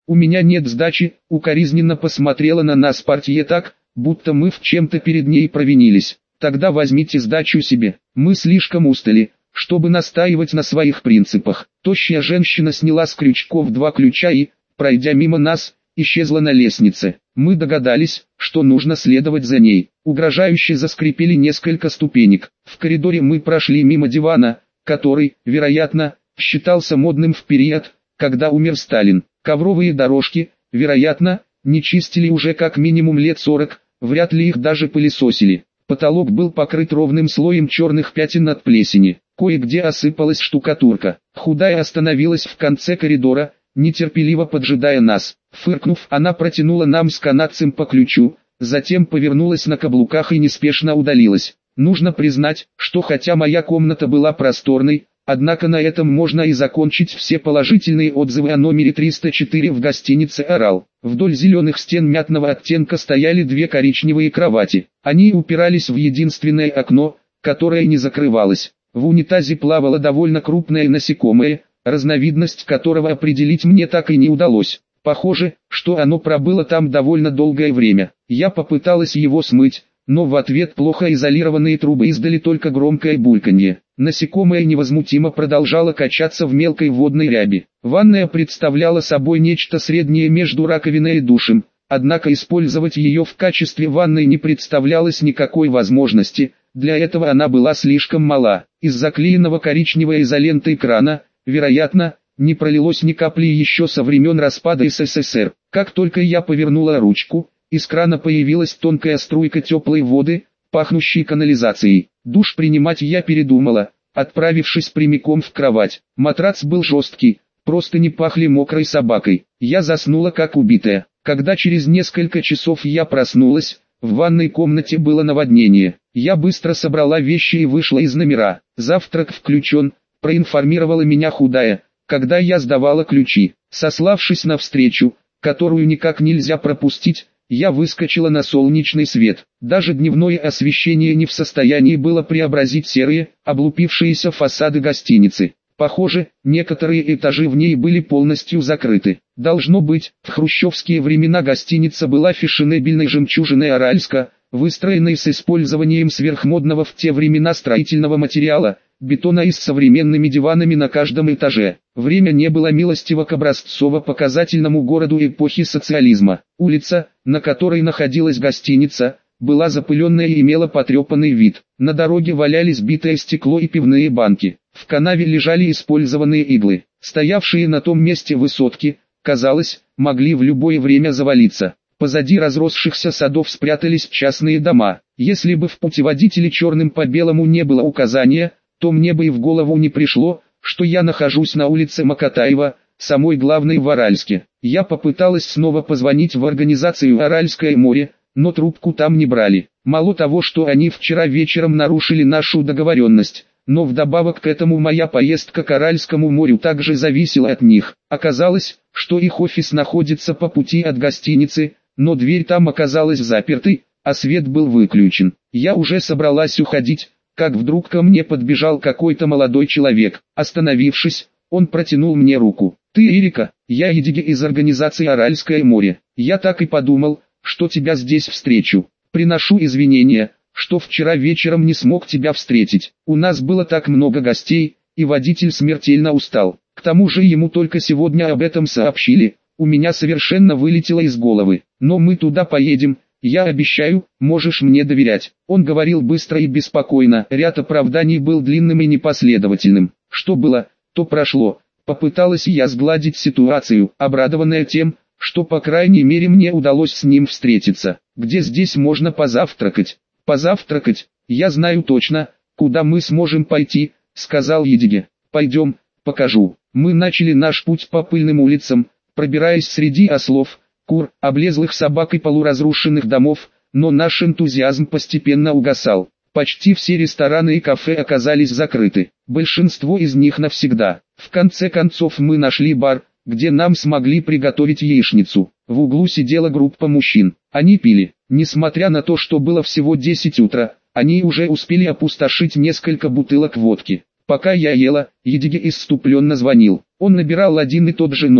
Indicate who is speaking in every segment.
Speaker 1: У меня нет сдачи, укоризненно посмотрела на нас портье так, будто мы в чем-то перед ней провинились. Тогда возьмите сдачу себе, мы слишком устали, чтобы настаивать на своих принципах. Тощая женщина сняла с крючков 2 ключа и, пройдя мимо нас, исчезла на лестнице. Мы догадались, что нужно следовать за ней. Угрожающе заскрипели несколько ступенек. В коридоре мы прошли мимо дивана, который, вероятно, считался модным в период, когда умер Сталин. Ковровые дорожки, вероятно, не чистили уже как минимум лет 40, вряд ли их даже пылесосили. Потолок был покрыт ровным слоем черных пятен от плесени. Кое-где осыпалась штукатурка. Худая остановилась в конце коридора, нетерпеливо поджидая нас. Фыркнув, она протянула нам с канадцем по ключу, затем повернулась на каблуках и неспешно удалилась. Нужно признать, что хотя моя комната была просторной, однако на этом можно и закончить все положительные отзывы о номере 304 в гостинице «Орал». Вдоль зеленых стен мятного оттенка стояли 2 коричневые кровати. Они упирались в единственное окно, которое не закрывалось. В унитазе плавало довольно крупное насекомое, разновидность которого определить мне так и не удалось. Похоже, что оно пробыло там довольно долгое время. Я попыталась его смыть, но в ответ плохо изолированные трубы издали только громкое бульканье. Насекомое невозмутимо продолжало качаться в мелкой водной ряби. Ванная представляла собой нечто среднее между раковиной и душем, однако использовать ее в качестве ванной не представлялось никакой возможности, для этого она была слишком мала. Из заклеенного коричневой изолентой крана, вероятно, не пролилось ни капли еще со времен распада СССР. Как только я повернула ручку, из крана появилась тонкая струйка теплой воды, пахнущей канализацией. Душ принимать я передумала, отправившись прямиком в кровать. Матрац был жесткий, простыни пахли мокрой собакой. Я заснула как убитая. Когда через несколько часов я проснулась, в ванной комнате было наводнение. Я быстро собрала вещи и вышла из номера. Завтрак включен, проинформировала меня худая, когда я сдавала ключи. Сославшись на встречу, которую никак нельзя пропустить, я выскочила на солнечный свет. Даже дневное освещение не в состоянии было преобразить серые, облупившиеся фасады гостиницы. Похоже, некоторые этажи в ней были полностью закрыты. Должно быть, в хрущевские времена гостиница была фешенебельной жемчужиной Аральска, выстроенной с использованием сверхмодного в те времена строительного материала, бетона и с современными диванами на каждом этаже. Время не было милостиво к образцово-показательному городу эпохи социализма. Улица, на которой находилась гостиница, была запыленная и имела потрепанный вид. На дороге валялись битое стекло и пивные банки. В канаве лежали использованные иглы. Стоявшие на том месте высотки, казалось, могли в любое время завалиться. Позади разросшихся садов спрятались частные дома. Если бы в путеводителе черным по белому не было указания, то мне бы и в голову не пришло, что я нахожусь на улице Макатаева, самой главной в Аральске. Я попыталась снова позвонить в организацию «Аральское море», но трубку там не брали. Мало того, что они вчера вечером нарушили нашу договоренность, но вдобавок к этому моя поездка к Аральскому морю также зависела от них. Оказалось, что их офис находится по пути от гостиницы, но дверь там оказалась запертой, а свет был выключен. Я уже собралась уходить, как вдруг ко мне подбежал какой-то молодой человек. Остановившись, он протянул мне руку. «Ты Эрика, я Едиге из организации «Аральское море». Я так и подумал, что тебя здесь встречу. Приношу извинения, что вчера вечером не смог тебя встретить. У нас было так много гостей, и водитель смертельно устал. К тому же ему только сегодня об этом сообщили, у меня совершенно вылетело из головы. Но мы туда поедем, я обещаю, можешь мне доверять». Он говорил быстро и беспокойно, ряд оправданий был длинным и непоследовательным. Что было, то прошло. Попыталась я сгладить ситуацию, обрадованная тем, что по крайней мере мне удалось с ним встретиться. «Где здесь можно позавтракать?» «Позавтракать? Я знаю точно, куда мы сможем пойти», — сказал Едиге. «Пойдем, покажу». Мы начали наш путь по пыльным улицам, пробираясь среди ослов, кур, облезлых собак и полуразрушенных домов, но наш энтузиазм постепенно угасал. Почти все рестораны и кафе оказались закрыты, большинство из них навсегда. В конце концов мы нашли бар, где нам смогли приготовить яичницу. В углу сидела группа мужчин. Они пили. Несмотря на то, что было всего 10 утра, они уже успели опустошить несколько бутылок водки. Пока я ела, Едиге исступленно звонил. Он набирал один и тот же номер,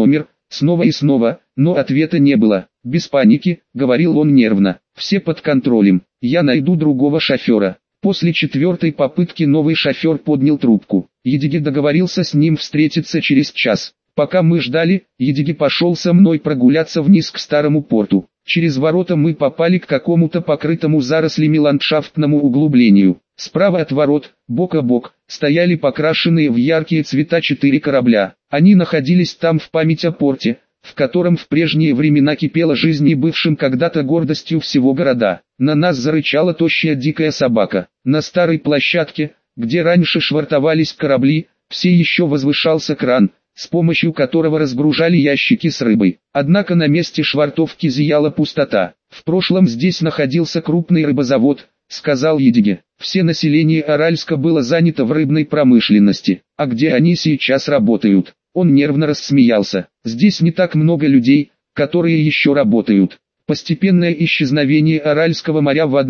Speaker 1: снова и снова, но ответа не было. «Без паники», — говорил он нервно, — «все под контролем, я найду другого шофера». После 4-й попытки новый шофер поднял трубку. Едиге договорился с ним встретиться через час. Пока мы ждали, Едиге пошел со мной прогуляться вниз к старому порту. Через ворота мы попали к какому-то покрытому зарослями ландшафтному углублению. Справа от ворот, бок о бок, стояли покрашенные в яркие цвета 4 корабля. Они находились там в память о порте, в котором в прежние времена кипела жизнь и бывшим когда-то гордостью всего города. На нас зарычала тощая дикая собака. На старой площадке, где раньше швартовались корабли, все еще возвышался кран, с помощью которого разгружали ящики с рыбой. Однако на месте швартовки зияла пустота. «В прошлом здесь находился крупный рыбозавод», — сказал Едиге. «Все население Аральска было занято в рыбной промышленности. А где они сейчас работают?» Он нервно рассмеялся. «Здесь не так много людей, которые еще работают». Постепенное исчезновение Аральского моря в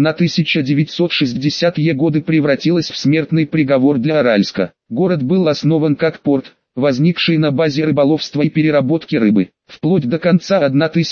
Speaker 1: 1960-е годы превратилось в смертный приговор для Аральска. Город был основан как порт, возникший на базе рыболовства и переработки рыбы. Вплоть до конца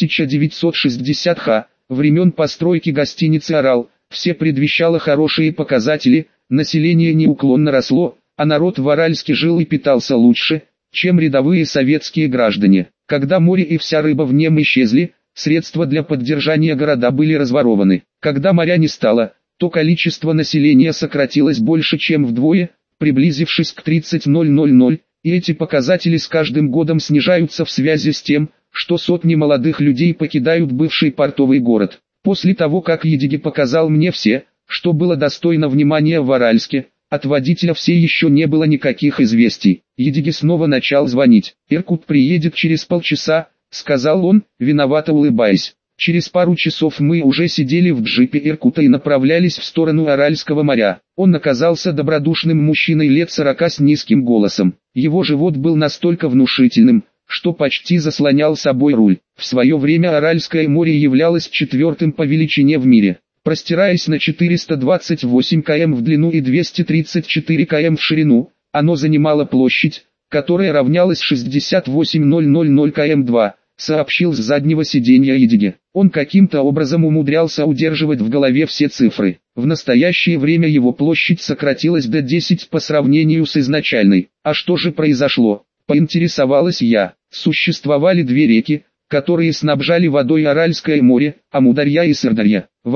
Speaker 1: 1960-х, времен постройки гостиницы «Орал», все предвещало хорошие показатели, население неуклонно росло, а народ в Аральске жил и питался лучше, чем рядовые советские граждане. Когда море и вся рыба в нем исчезли, средства для поддержания города были разворованы. Когда моря не стало, то количество населения сократилось больше чем вдвое, приблизившись к 30,000, и эти показатели с каждым годом снижаются в связи с тем, что сотни молодых людей покидают бывший портовый город. После того, как Едиге показал мне все, что было достойно внимания в Аральске, от водителя все еще не было никаких известий. Едиге снова начал звонить. «Иркут приедет через полчаса», — сказал он, виновато улыбаясь. Через пару часов мы уже сидели в джипе Иркута и направлялись в сторону Аральского моря. Он оказался добродушным мужчиной лет 40 с низким голосом. Его живот был настолько внушительным, что почти заслонял собой руль. В свое время Аральское море являлось 4-м по величине в мире. Простираясь на 428 км в длину и 234 км в ширину, оно занимало площадь, которая равнялась 68,000 км2, сообщил с заднего сиденья Едиге. Он каким-то образом умудрялся удерживать в голове все цифры. В настоящее время его площадь сократилась до 10 по сравнению с изначальной. А что же произошло? Поинтересовалась я. Существовали две реки, которые снабжали водой Аральское море, Амударья и Сырдарья. В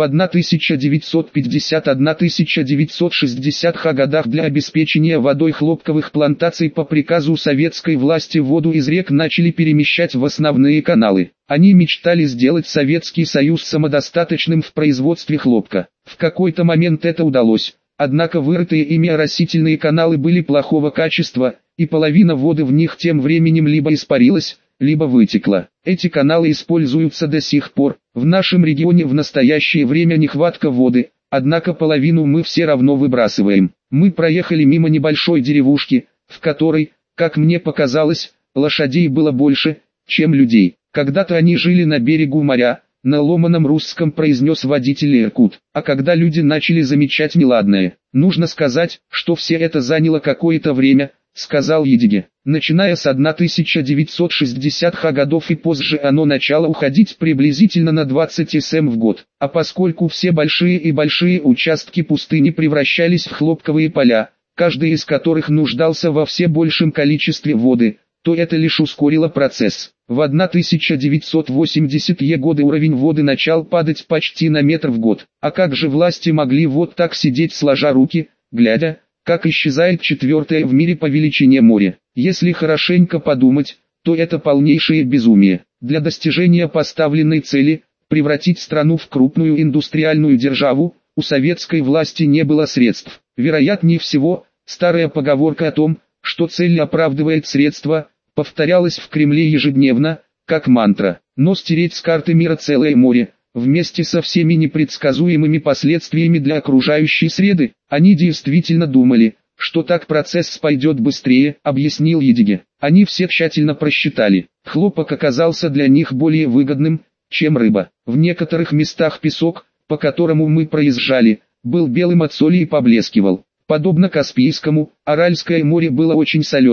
Speaker 1: 1950-1960 годах для обеспечения водой хлопковых плантаций по приказу советской власти воду из рек начали перемещать в основные каналы. Они мечтали сделать Советский Союз самодостаточным в производстве хлопка. В какой-то момент это удалось, однако вырытые ими оросительные каналы были плохого качества, и половина воды в них тем временем либо испарилась, либо вытекла. Эти каналы используются до сих пор. В нашем регионе в настоящее время нехватка воды, однако половину мы все равно выбрасываем. Мы проехали мимо небольшой деревушки, в которой, как мне показалось, лошадей было больше, чем людей. Когда-то они жили на берегу моря, на ломаном русском произнес водитель Иркут. А когда люди начали замечать неладное, нужно сказать, что все это заняло какое-то время, сказал Едиге. Начиная с 1960-х годов и позже оно начало уходить приблизительно на 20 см в год. А поскольку все большие и большие участки пустыни превращались в хлопковые поля, каждый из которых нуждался во все большем количестве воды, то это лишь ускорило процесс. В 1980-е годы уровень воды начал падать почти на метр в год. А как же власти могли вот так сидеть сложа руки, глядя, как исчезает 4-е в мире по величине море? Если хорошенько подумать, то это полнейшее безумие. Для достижения поставленной цели, превратить страну в крупную индустриальную державу, у советской власти не было средств. Вероятнее всего, старая поговорка о том, что цель оправдывает средства, повторялась в Кремле ежедневно, как мантра. Но стереть с карты мира целое море, вместе со всеми непредсказуемыми последствиями для окружающей среды, они действительно думали, что так процесс пойдет быстрее, объяснил Едиге. Они все тщательно просчитали. Хлопок оказался для них более выгодным, чем рыба. В некоторых местах песок, по которому мы проезжали, был белым от соли и поблескивал. Подобно Каспийскому, Аральское море было очень соленым,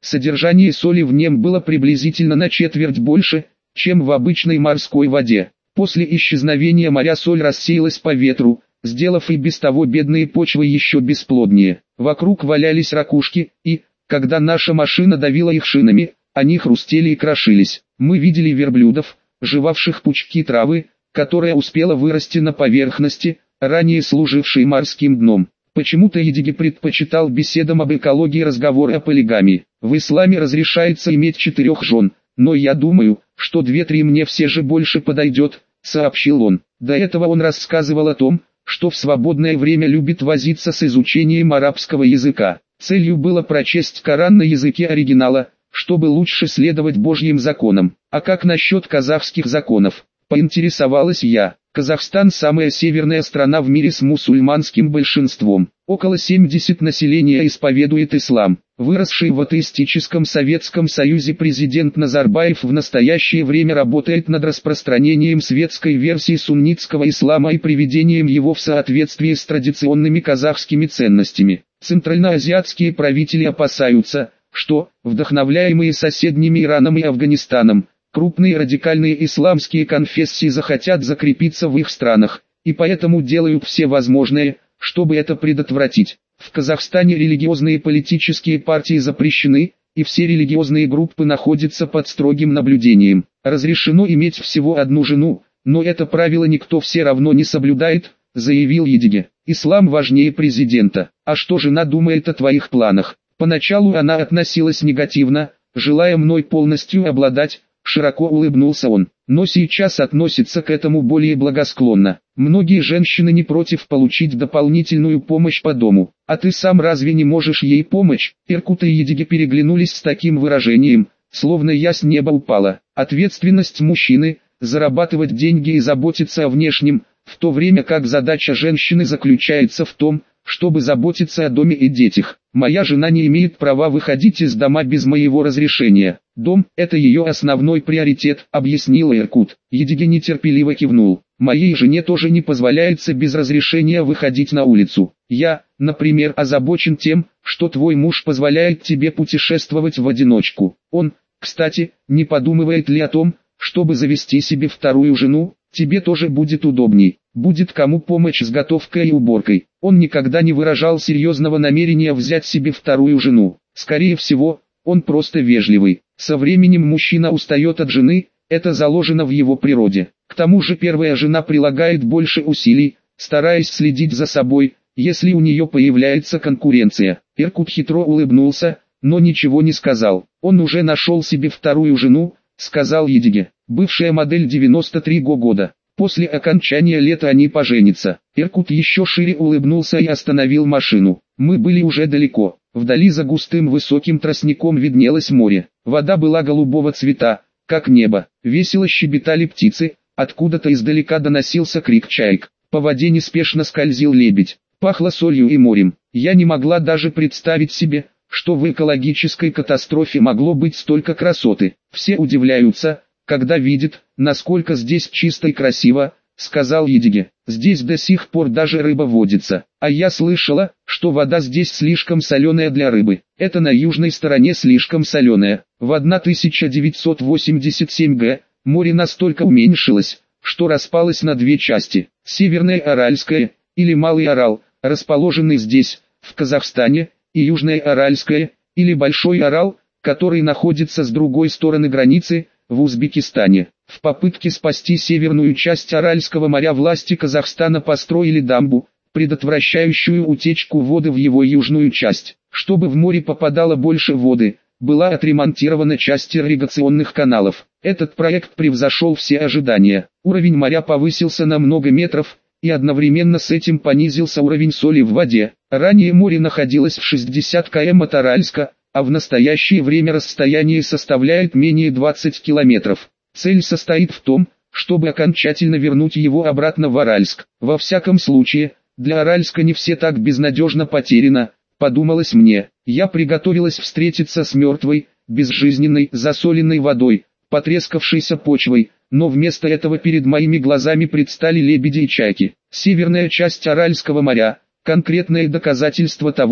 Speaker 1: Содержание соли в нем было приблизительно на четверть больше, чем в обычной морской воде. После исчезновения моря соль рассеялась по ветру, сделав и без того бедные почвы еще бесплоднее. Вокруг валялись ракушки, и, когда наша машина давила их шинами, они хрустели и крошились. Мы видели верблюдов, жевавших пучки травы, которая успела вырасти на поверхности, ранее служившей морским дном. Почему-то Едиге предпочитал беседам об экологии разговоры о полигамии. В исламе разрешается иметь 4 жен, но я думаю, что 2-3 мне все же больше подойдет, сообщил он. До этого он рассказывал о том, что в свободное время любит возиться с изучением арабского языка. Целью было прочесть Коран на языке оригинала, чтобы лучше следовать Божьим законам. А как насчет казахских законов? Поинтересовалась я. Казахстан – самая северная страна в мире с мусульманским большинством. Около 70% населения исповедует ислам. Выросший в атеистическом Советском Союзе президент Назарбаев в настоящее время работает над распространением светской версии суннитского ислама и приведением его в соответствие с традиционными казахскими ценностями. Центральноазиатские правители опасаются, что, вдохновляемые соседними Ираном и Афганистаном, крупные радикальные исламские конфессии захотят закрепиться в их странах, и поэтому делают все возможное, чтобы это предотвратить. В Казахстане религиозные политические партии запрещены, и все религиозные группы находятся под строгим наблюдением. Разрешено иметь всего одну жену, но это правило никто все равно не соблюдает, заявил Едиге. Ислам важнее президента. А что жена думает о твоих планах? Поначалу она относилась негативно, желая мной полностью обладать. Широко улыбнулся он, но сейчас относится к этому более благосклонно. Многие женщины не против получить дополнительную помощь по дому. А ты сам разве не можешь ей помочь? Иркут и Едиге переглянулись с таким выражением, словно я с неба упала. Ответственность мужчины – зарабатывать деньги и заботиться о внешнем, в то время как задача женщины заключается в том, чтобы заботиться о доме и детях. Моя жена не имеет права выходить из дома без моего разрешения. Дом – это ее основной приоритет, объяснила Иркут. Едиге нетерпеливо кивнул. Моей жене тоже не позволяется без разрешения выходить на улицу. Я, например, озабочен тем, что твой муж позволяет тебе путешествовать в одиночку. Он, кстати, не подумывает ли о том, чтобы завести себе вторую жену? Тебе тоже будет удобней. Будет кому помочь с готовкой и уборкой. Он никогда не выражал серьезного намерения взять себе вторую жену. Скорее всего, он просто вежливый. Со временем мужчина устает от жены, это заложено в его природе. К тому же первая жена прилагает больше усилий, стараясь следить за собой, если у нее появляется конкуренция. Иркут хитро улыбнулся, но ничего не сказал. Он уже нашел себе вторую жену, сказал Едиге. Бывшая модель 93 года. После окончания лета они поженятся. Иркут еще шире улыбнулся и остановил машину. Мы были уже далеко. Вдали за густым высоким тростником виднелось море. Вода была голубого цвета, как небо. Весело щебетали птицы, откуда-то издалека доносился крик чаек. По воде неспешно скользил лебедь. Пахло солью и морем. Я не могла даже представить себе, что в экологической катастрофе могло быть столько красоты. Все удивляются, когда видят, насколько здесь чисто и красиво, сказал Едиге. Здесь до сих пор даже рыба водится. А я слышала, что вода здесь слишком соленая для рыбы. Это на южной стороне слишком соленая. В 1987 г. море настолько уменьшилось, что распалось на 2 части. Северное Аральское, или Малый Арал, расположенный здесь, в Казахстане, и Южное Аральское, или Большой Арал, который находится с другой стороны границы, в Узбекистане. В попытке спасти северную часть Аральского моря власти Казахстана построили дамбу, предотвращающую утечку воды в его южную часть. Чтобы в море попадало больше воды, была отремонтирована часть ирригационных каналов. Этот проект превзошел все ожидания. Уровень моря повысился на много метров, и одновременно с этим понизился уровень соли в воде. Ранее море находилось в 60 км от Аральска, а в настоящее время расстояние составляет менее 20 километров. Цель состоит в том, чтобы окончательно вернуть его обратно в Аральск. Во всяком случае, для Аральска не все так безнадежно потеряно, подумалось мне. Я приготовилась встретиться с мертвой, безжизненной, засоленной водой, потрескавшейся почвой, но вместо этого перед моими глазами предстали лебеди и чайки. Северная часть Аральского моря – конкретное доказательство того,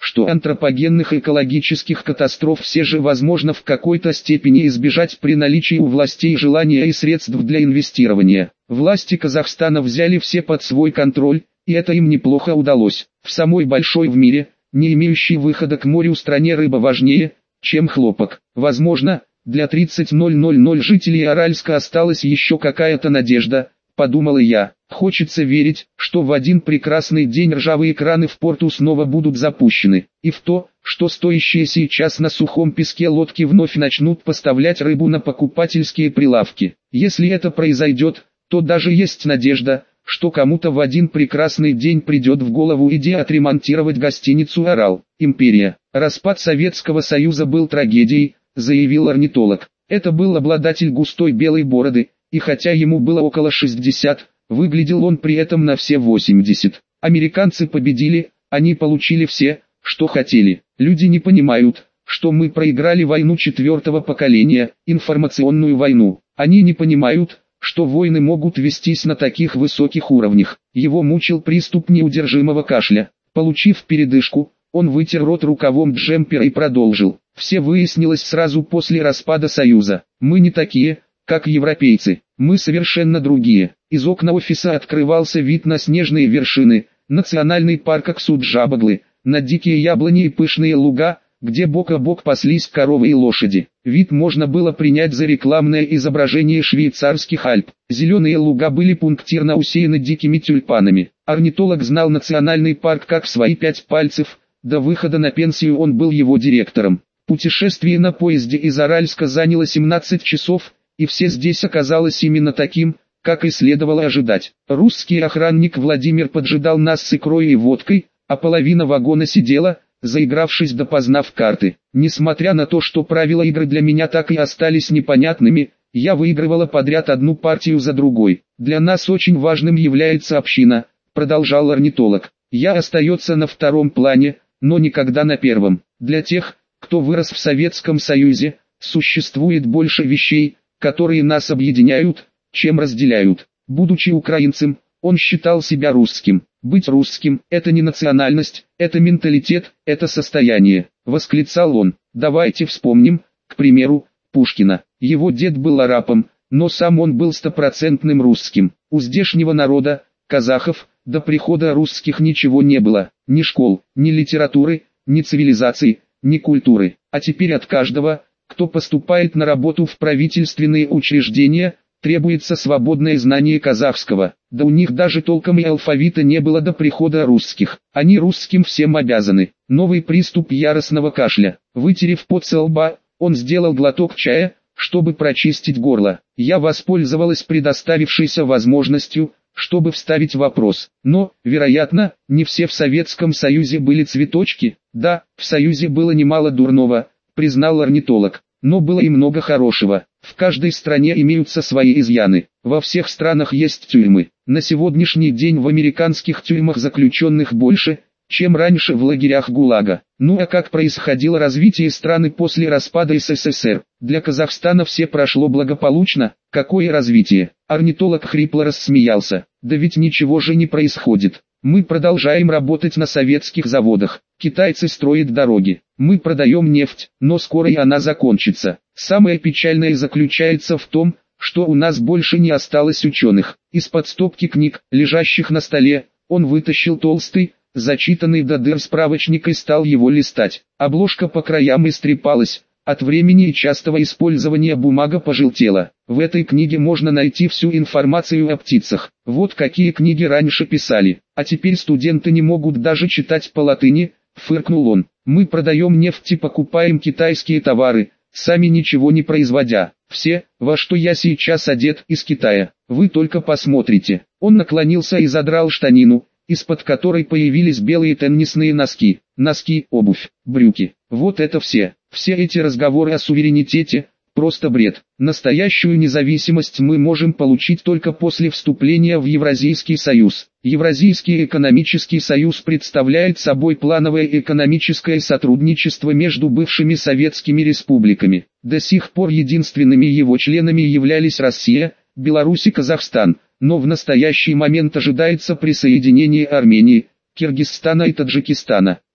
Speaker 1: что антропогенных экологических катастроф все же возможно в какой-то степени избежать при наличии у властей желания и средств для инвестирования. Власти Казахстана взяли все под свой контроль, и это им неплохо удалось. В самой большой в мире, не имеющей выхода к морю стране рыба важнее, чем хлопок. Возможно, для 30,000 жителей Аральска осталась еще какая-то надежда, подумала я. Хочется верить, что в один прекрасный день ржавые краны в порту снова будут запущены, и в то, что стоящие сейчас на сухом песке лодки вновь начнут поставлять рыбу на покупательские прилавки. Если это произойдет, то даже есть надежда, что кому-то в один прекрасный день придет в голову идея отремонтировать гостиницу «Орал». Империя. Распад Советского Союза был трагедией, заявил орнитолог. Это был обладатель густой белой бороды, и хотя ему было около 60, выглядел он при этом на все 80. Американцы победили, они получили все, что хотели. Люди не понимают, что мы проиграли войну четвертого поколения, информационную войну. Они не понимают, что войны могут вестись на таких высоких уровнях. Его мучил приступ неудержимого кашля. Получив передышку, он вытер рот рукавом джемпера и продолжил. Все выяснилось сразу после распада Союза. Мы не такие, как европейцы. Мы совершенно другие. Из окна офиса открывался вид на снежные вершины, национальный парк Аксуджабаглы, на дикие яблони и пышные луга, где бок о бок паслись коровы и лошади. Вид можно было принять за рекламное изображение швейцарских Альп. Зеленые луга были пунктирно усеяны дикими тюльпанами. Орнитолог знал национальный парк как свои 5 пальцев, до выхода на пенсию он был его директором. Путешествие на поезде из Аральска заняло 17 часов, и все здесь оказалось именно таким, как и следовало ожидать. Русский охранник Владимир поджидал нас с икрой и водкой, а половина вагона сидела, заигравшись допоздна в карты. Несмотря на то, что правила игры для меня так и остались непонятными, я выигрывала подряд одну партию за другой. Для нас очень важным является община, продолжал орнитолог. Я остается на втором плане, но никогда на первом. Для тех, кто вырос в Советском Союзе, существует больше вещей, которые нас объединяют, чем разделяют. Будучи украинцем, он считал себя русским. Быть русским – это не национальность, это менталитет, это состояние, восклицал он. Давайте вспомним, к примеру, Пушкина. Его дед был арабом, но сам он был стопроцентным русским. У здешнего народа, казахов, до прихода русских ничего не было, ни школ, ни литературы, ни цивилизации, ни культуры. А теперь от каждого, кто поступает на работу в правительственные учреждения, требуется свободное знание казахского. Да у них даже толком и алфавита не было до прихода русских. Они русским всем обязаны. Новый приступ яростного кашля. Вытерев пот со лба, он сделал глоток чая, чтобы прочистить горло. Я воспользовалась предоставившейся возможностью, чтобы вставить вопрос. Но, вероятно, не все в Советском Союзе были цветочки. Да, в Союзе было немало дурного, признал орнитолог. Но было и много хорошего. В каждой стране имеются свои изъяны. Во всех странах есть тюрьмы. На сегодняшний день в американских тюрьмах заключенных больше, чем раньше в лагерях ГУЛАГа. Ну а как происходило развитие страны после распада СССР? Для Казахстана все прошло благополучно. Какое развитие? Орнитолог хрипло рассмеялся. Да ведь ничего же не происходит. Мы продолжаем работать на советских заводах. Китайцы строят дороги. Мы продаем нефть, но скоро и она закончится. Самое печальное заключается в том, что у нас больше не осталось ученых. Из-под стопки книг, лежащих на столе, он вытащил толстый, зачитанный до дыр справочник и стал его листать. Обложка по краям истрепалась. От времени и частого использования бумага пожелтела. В этой книге можно найти всю информацию о птицах. Вот какие книги раньше писали. А теперь студенты не могут даже читать по латыни, фыркнул он. Мы продаем нефть и покупаем китайские товары, сами ничего не производя. Все, во что я сейчас одет, из Китая. Вы только посмотрите. Он наклонился и задрал штанину, из-под которой появились белые теннисные носки. Носки, обувь, брюки. Вот это все. Все эти разговоры о суверенитете – просто бред. Настоящую независимость мы можем получить только после вступления в Евразийский союз. Евразийский экономический союз представляет собой плановое экономическое сотрудничество между бывшими советскими республиками. До сих пор единственными его членами являлись Россия, Беларусь и Казахстан, но в настоящий момент ожидается присоединение Армении, Киргизстана и Таджикистана.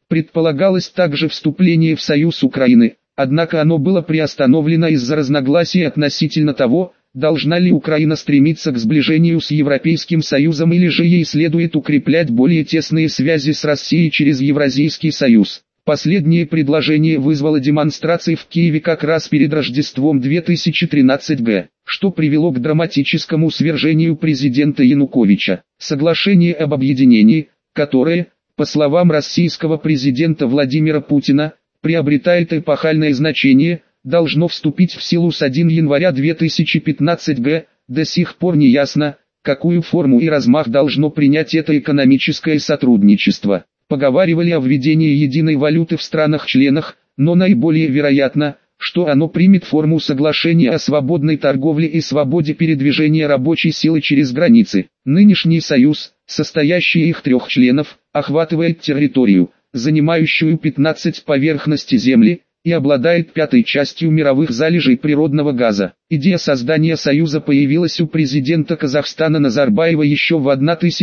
Speaker 1: Предполагалось также вступление в Союз Украины, однако оно было приостановлено из-за разногласий относительно того, должна ли Украина стремиться к сближению с Европейским Союзом или же ей следует укреплять более тесные связи с Россией через Евразийский Союз. Последнее предложение вызвало демонстрации в Киеве как раз перед Рождеством 2013 г., что привело к драматическому свержению президента Януковича. Соглашение об объединении, которое, по словам российского президента Владимира Путина, приобретает эпохальное значение, должно вступить в силу с 1 января 2015 г. До сих пор не ясно, какую форму и размах должно принять это экономическое сотрудничество. Поговаривали о введении единой валюты в странах-членах, но наиболее вероятно, что оно примет форму соглашения о свободной торговле и свободе передвижения рабочей силы через границы. Нынешний союз, состоящий их 3 членов, охватывает территорию, занимающую 15 поверхности Земли, и обладает 5-й частью мировых залежей природного газа. Идея создания союза появилась у президента Казахстана Назарбаева еще в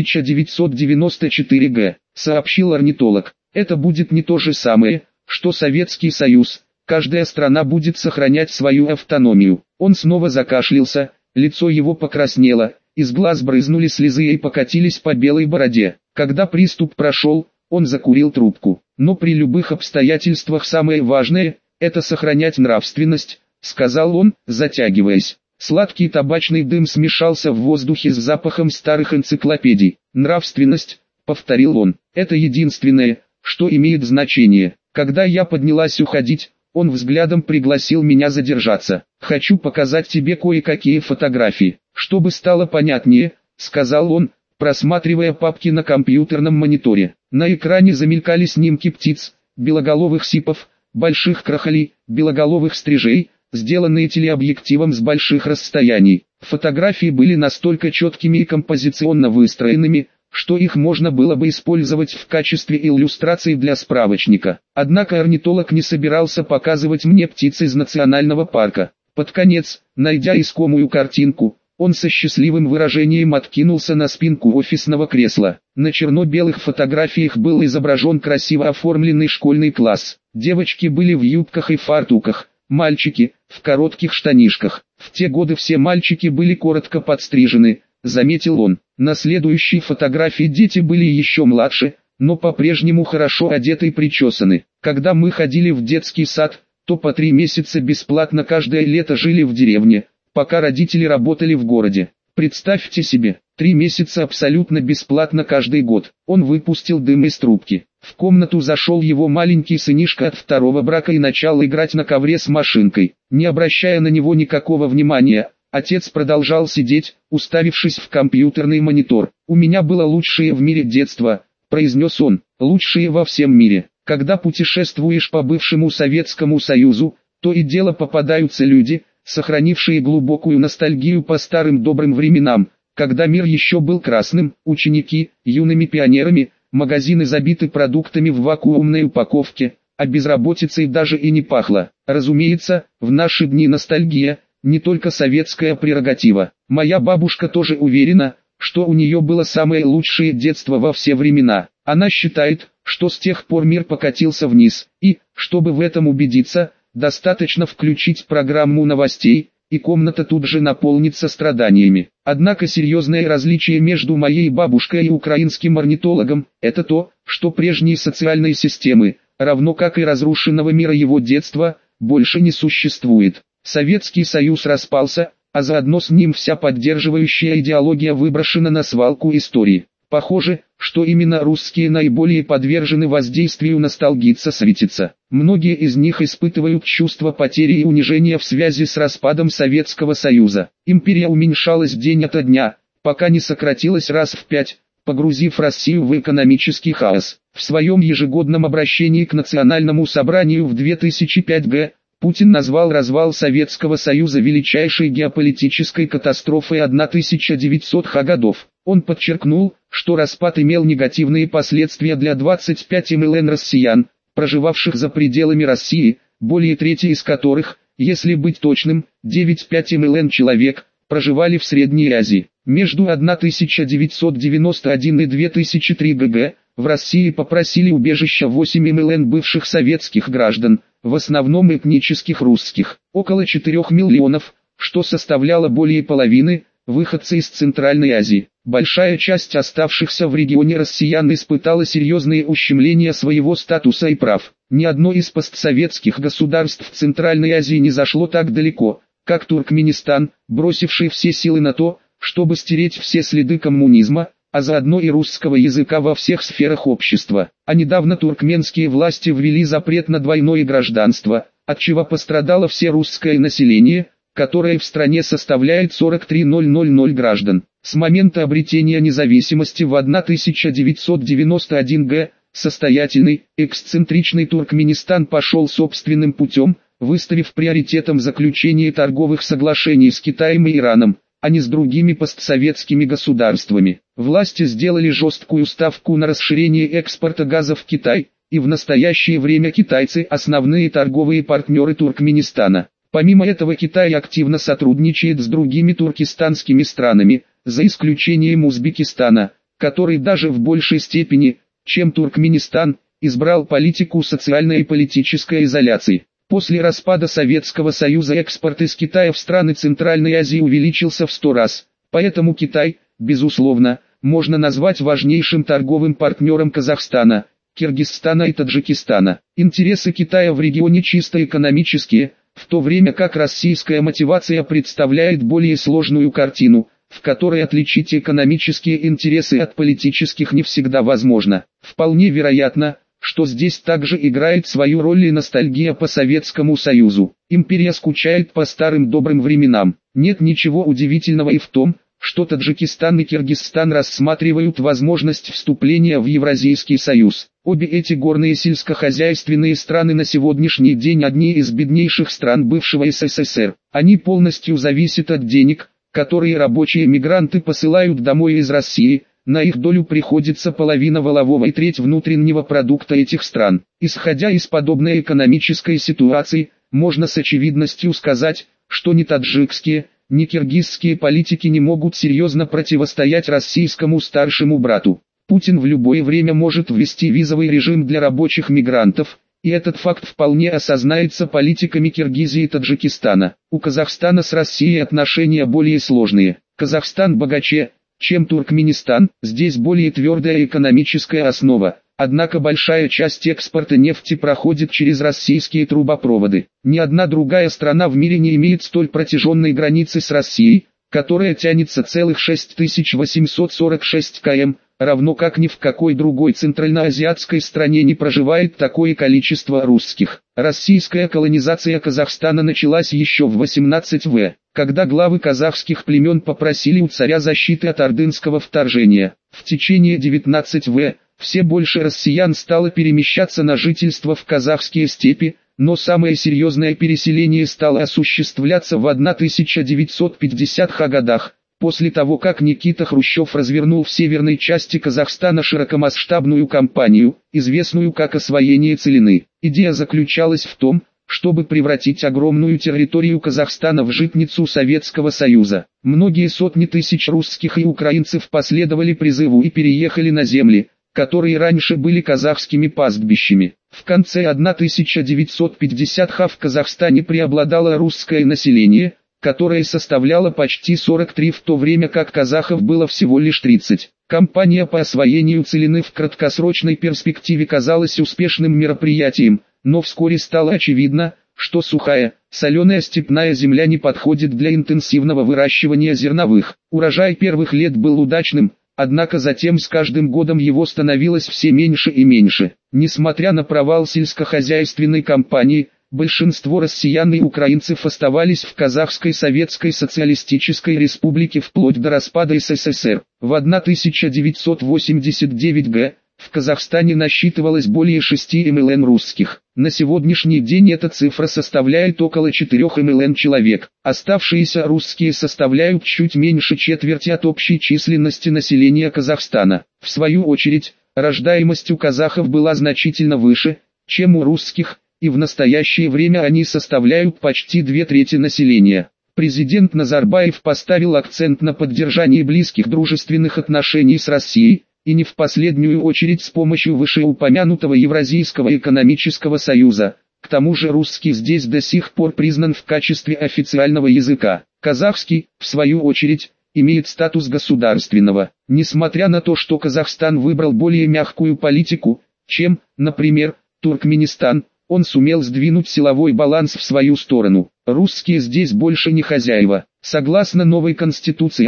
Speaker 1: 1994 г., сообщил орнитолог. Это будет не то же самое, что Советский Союз, каждая страна будет сохранять свою автономию. Он снова закашлялся, лицо его покраснело, из глаз брызнули слезы и покатились по белой бороде. Когда приступ прошел, он закурил трубку. Но при любых обстоятельствах самое важное – это сохранять нравственность, сказал он, затягиваясь. Сладкий табачный дым смешался в воздухе с запахом старых энциклопедий. Нравственность, повторил он, это единственное, что имеет значение. Когда я поднялась уходить, он взглядом пригласил меня задержаться. Хочу показать тебе кое-какие фотографии. Чтобы стало понятнее, сказал он, просматривая папки на компьютерном мониторе. На экране замелькали снимки птиц, белоголовых сипов, больших крахалей, белоголовых стрижей, сделанные телеобъективом с больших расстояний. Фотографии были настолько четкими и композиционно выстроенными, что их можно было бы использовать в качестве иллюстраций для справочника. Однако орнитолог не собирался показывать мне птиц из национального парка. Под конец, найдя искомую картинку, он со счастливым выражением откинулся на спинку офисного кресла. На черно-белых фотографиях был изображен красиво оформленный школьный класс. Девочки были в юбках и фартуках, мальчики – в коротких штанишках. В те годы все мальчики были коротко подстрижены, заметил он. На следующей фотографии дети были еще младше, но по-прежнему хорошо одеты и причесаны. Когда мы ходили в детский сад, то по 3 месяца бесплатно каждое лето жили в деревне, пока родители работали в городе. Представьте себе, 3 месяца абсолютно бесплатно каждый год. Он выпустил дым из трубки. В комнату зашел его маленький сынишка от 2-го брака и начал играть на ковре с машинкой. Не обращая на него никакого внимания, отец продолжал сидеть, уставившись в компьютерный монитор. «У меня было лучшее в мире детство», – произнес он, – «лучшее во всем мире». Когда путешествуешь по бывшему Советскому Союзу, то и дело попадаются люди, сохранившие глубокую ностальгию по старым добрым временам, когда мир еще был красным, ученики, юными пионерами, магазины забиты продуктами в вакуумной упаковке, а безработицей даже и не пахло. Разумеется, в наши дни ностальгия – не только советская прерогатива. Моя бабушка тоже уверена, что у нее было самое лучшее детство во все времена. Она считает, что с тех пор мир покатился вниз, и, чтобы в этом убедиться, достаточно включить программу новостей, и комната тут же наполнится страданиями. Однако серьезное различие между моей бабушкой и украинским орнитологом – это то, что прежние социальные системы, равно как и разрушенного мира его детства, больше не существует. Советский Союз распался, а заодно с ним вся поддерживающая идеология выброшена на свалку истории. Похоже, что именно русские наиболее подвержены воздействию ностальгица-светица. Многие из них испытывают чувство потери и унижения в связи с распадом Советского Союза. Империя уменьшалась день ото дня, пока не сократилась раз в 5, погрузив Россию в экономический хаос. В своем ежегодном обращении к Национальному собранию в 2005 г. Путин назвал развал Советского Союза величайшей геополитической катастрофой 1900-х годов. Он подчеркнул, что распад имел негативные последствия для 25 миллионов россиян, проживавших за пределами России, более трети из которых, если быть точным, 9,5 миллионов человек, проживали в Средней Азии. Между 1991 и 2003 г. в России попросили убежища 8 млн бывших советских граждан, в основном этнических русских. Около 4 миллионов, что составляло более половины, выходцы из Центральной Азии. Большая часть оставшихся в регионе россиян испытала серьезные ущемления своего статуса и прав. Ни одно из постсоветских государств в Центральной Азии не зашло так далеко, как Туркменистан, бросивший все силы на то, чтобы стереть все следы коммунизма, а заодно и русского языка во всех сферах общества. А недавно туркменские власти ввели запрет на двойное гражданство, от чего пострадало все русское население, которое в стране составляет 43 000 граждан. С момента обретения независимости в 1991 г. состоятельный, эксцентричный Туркменистан пошел собственным путем, выставив приоритетом заключение торговых соглашений с Китаем и Ираном, а не с другими постсоветскими государствами. Власти сделали жесткую ставку на расширение экспорта газа в Китай, и в настоящее время китайцы – основные торговые партнеры Туркменистана. Помимо этого Китай активно сотрудничает с другими туркестанскими странами, за исключением Узбекистана, который даже в большей степени, чем Туркменистан, избрал политику социальной и политической изоляции. После распада Советского Союза экспорт из Китая в страны Центральной Азии увеличился в 100 раз, поэтому Китай, безусловно, можно назвать важнейшим торговым партнером Казахстана, Киргизстана и Таджикистана. Интересы Китая в регионе чисто экономические, в то время как российская мотивация представляет более сложную картину, в которой отличить экономические интересы от политических не всегда возможно. Вполне вероятно, что здесь также играет свою роль и ностальгия по Советскому Союзу. Империя скучает по старым добрым временам. Нет ничего удивительного и в том, что Таджикистан и Киргизстан рассматривают возможность вступления в Евразийский Союз. Обе эти горные сельскохозяйственные страны на сегодняшний день одни из беднейших стран бывшего СССР. Они полностью зависят от денег, которые рабочие мигранты посылают домой из России. На их долю приходится половина валового и треть внутреннего продукта этих стран. Исходя из подобной экономической ситуации, можно с очевидностью сказать, что ни таджикские, ни киргизские политики не могут серьезно противостоять российскому старшему брату. Путин в любое время может ввести визовый режим для рабочих мигрантов, и этот факт вполне осознается политиками Киргизии и Таджикистана. У Казахстана с Россией отношения более сложные. Казахстан богаче, чем Туркменистан, здесь более твердая экономическая основа, однако большая часть экспорта нефти проходит через российские трубопроводы. Ни одна другая страна в мире не имеет столь протяженной границы с Россией, которая тянется целых 6846 км, равно как ни в какой другой центральноазиатской стране не проживает такое количество русских. Российская колонизация Казахстана началась еще в 18 век, когда главы казахских племен попросили у царя защиты от ордынского вторжения. В течение 19 век все больше россиян стало перемещаться на жительство в казахские степи, но самое серьезное переселение стало осуществляться в 1950-х годах. После того, как Никита Хрущев развернул в северной части Казахстана широкомасштабную кампанию, известную как освоение целины. Идея заключалась в том, чтобы превратить огромную территорию Казахстана в житницу Советского Союза. Многие сотни тысяч русских и украинцев последовали призыву и переехали на земли, которые раньше были казахскими пастбищами. В конце 1950-х в Казахстане преобладало русское население, которое составляло почти 43, в то время как казахов было всего лишь 30. Кампания по освоению целины в краткосрочной перспективе казалась успешным мероприятием, но вскоре стало очевидно, что сухая, соленая степная земля не подходит для интенсивного выращивания зерновых. Урожай первых лет был удачным, однако затем с каждым годом его становилось все меньше и меньше. Несмотря на провал сельскохозяйственной кампании, большинство россиян и украинцев оставались в Казахской Советской Социалистической Республике вплоть до распада СССР. В 1989 г. в Казахстане насчитывалось более 6 млн русских. На сегодняшний день эта цифра составляет около 4 млн человек. Оставшиеся русские составляют чуть меньше четверти от общей численности населения Казахстана. В свою очередь, рождаемость у казахов была значительно выше, чем у русских, и в настоящее время они составляют почти 2/3 населения. Президент Назарбаев поставил акцент на поддержании близких дружественных отношений с Россией, и не в последнюю очередь с помощью вышеупомянутого Евразийского экономического союза. К тому же русский здесь до сих пор признан в качестве официального языка. Казахский, в свою очередь, имеет статус государственного. Несмотря на то, что Казахстан выбрал более мягкую политику, чем, например, Туркменистан, он сумел сдвинуть силовой баланс в свою сторону. Русские здесь больше не хозяева. Согласно новой конституции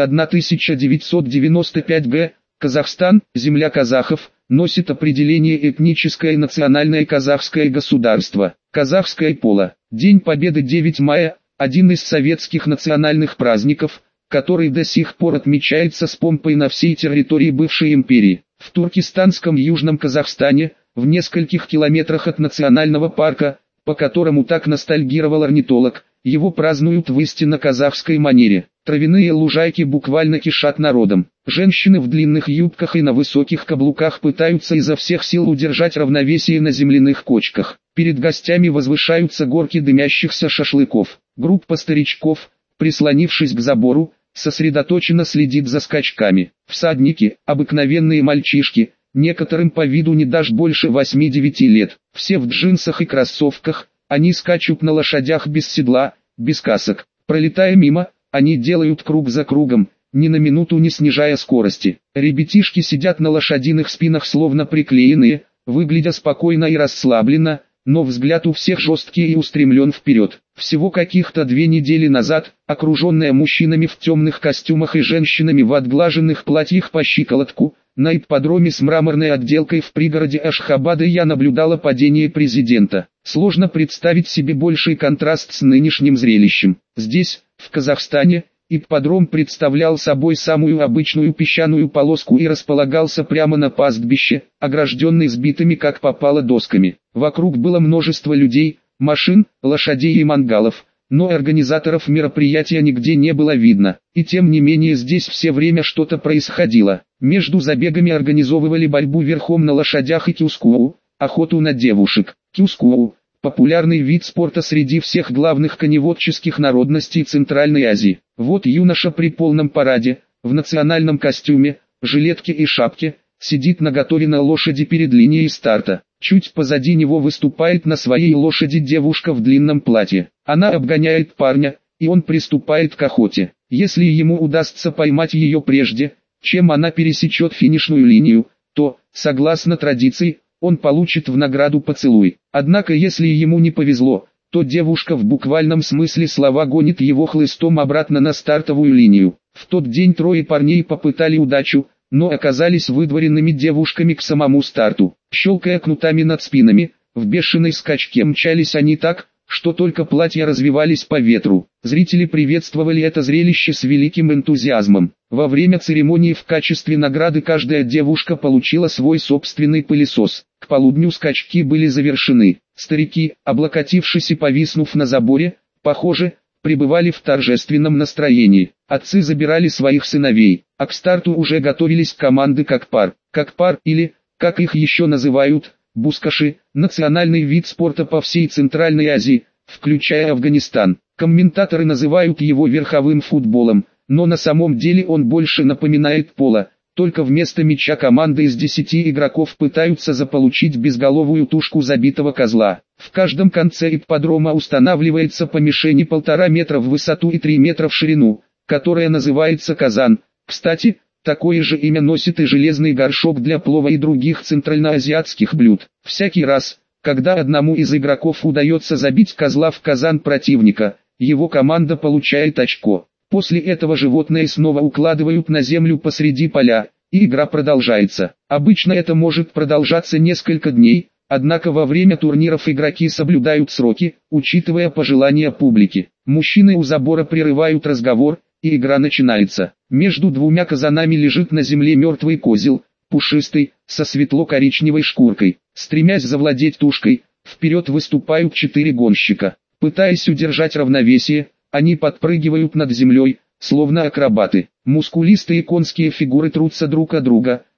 Speaker 1: 1995 г., Казахстан, земля казахов, носит определение этническое и национальное казахское государство. Казахское поло. День Победы 9 мая – один из советских национальных праздников, который до сих пор отмечается с помпой на всей территории бывшей империи. В туркестанском Южном Казахстане, в нескольких километрах от национального парка, по которому так ностальгировал орнитолог, его празднуют в истинно казахской манере. Травяные лужайки буквально кишат народом. Женщины в длинных юбках и на высоких каблуках пытаются изо всех сил удержать равновесие на земляных кочках. Перед гостями возвышаются горки дымящихся шашлыков. Группа старичков, прислонившись к забору, сосредоточенно следит за скачками. Всадники, обыкновенные мальчишки, некоторым по виду не дашь больше 8-9 лет. Все в джинсах и кроссовках, они скачут на лошадях без седла, без касок. Пролетая мимо, они делают круг за кругом, ни на минуту не снижая скорости. Ребятишки сидят на лошадиных спинах словно приклеенные, выглядя спокойно и расслабленно, но взгляд у всех жесткий и устремлен вперед. Всего каких-то 2 недели назад, окруженная мужчинами в темных костюмах и женщинами в отглаженных платьях по щиколотку, на ипподроме с мраморной отделкой в пригороде Ашхабада я наблюдала падение президента. Сложно представить себе больший контраст с нынешним зрелищем. Здесь, в Казахстане, ипподром представлял собой самую обычную песчаную полоску и располагался прямо на пастбище, огражденный сбитыми как попало досками. Вокруг было множество людей, машин, лошадей и мангалов, но организаторов мероприятия нигде не было видно. И тем не менее здесь все время что-то происходило. Между забегами организовывали борьбу верхом на лошадях и кюскуу, охоту на девушек. Кюскуу – популярный вид спорта среди всех главных коневодческих народностей Центральной Азии. Вот юноша при полном параде, в национальном костюме, жилетке и шапке, сидит наготове на лошади перед линией старта. Чуть позади него выступает на своей лошади девушка в длинном платье. Она обгоняет парня, и он приступает к охоте. Если ему удастся поймать ее прежде, чем она пересечет финишную линию, то, согласно традиции, он получит в награду поцелуй. Однако если ему не повезло, то девушка в буквальном смысле слова гонит его хлыстом обратно на стартовую линию. В тот день 3 парней попытали удачу, но оказались выдворенными девушками к самому старту. Щелкая кнутами над спинами, в бешеной скачке мчались они так, что только платья развивались по ветру. Зрители приветствовали это зрелище с великим энтузиазмом. Во время церемонии в качестве награды каждая девушка получила свой собственный пылесос. К полудню скачки были завершены. Старики, облокотившись и повиснув на заборе, похоже, пребывали в торжественном настроении. Отцы забирали своих сыновей, а к старту уже готовились команды как пар. Как пар или, как их еще называют, бускаши, национальный вид спорта по всей Центральной Азии, включая Афганистан. Комментаторы называют его верховым футболом, но на самом деле он больше напоминает поло, только вместо мяча команды из 10 игроков пытаются заполучить безголовую тушку забитого козла. В каждом конце ипподрома устанавливается по мишени 1,5 метра в высоту и 3 метра в ширину, которая называется казан. Кстати, такое же имя носит и железный горшок для плова и других центральноазиатских блюд. Всякий раз, когда одному из игроков удается забить козла в казан противника, его команда получает очко. После этого животное снова укладывают на землю посреди поля, и игра продолжается. Обычно это может продолжаться несколько дней, однако во время турниров игроки соблюдают сроки, учитывая пожелания публики. Мужчины у забора прерывают разговор, и игра начинается. Между 2 казанами лежит на земле мертвый козел, пушистый, со светло-коричневой шкуркой. Стремясь завладеть тушкой, вперед выступают 4 гонщика. Пытаясь удержать равновесие, они подпрыгивают над землей, словно акробаты. Мускулистые конские фигуры трутся друг от друга,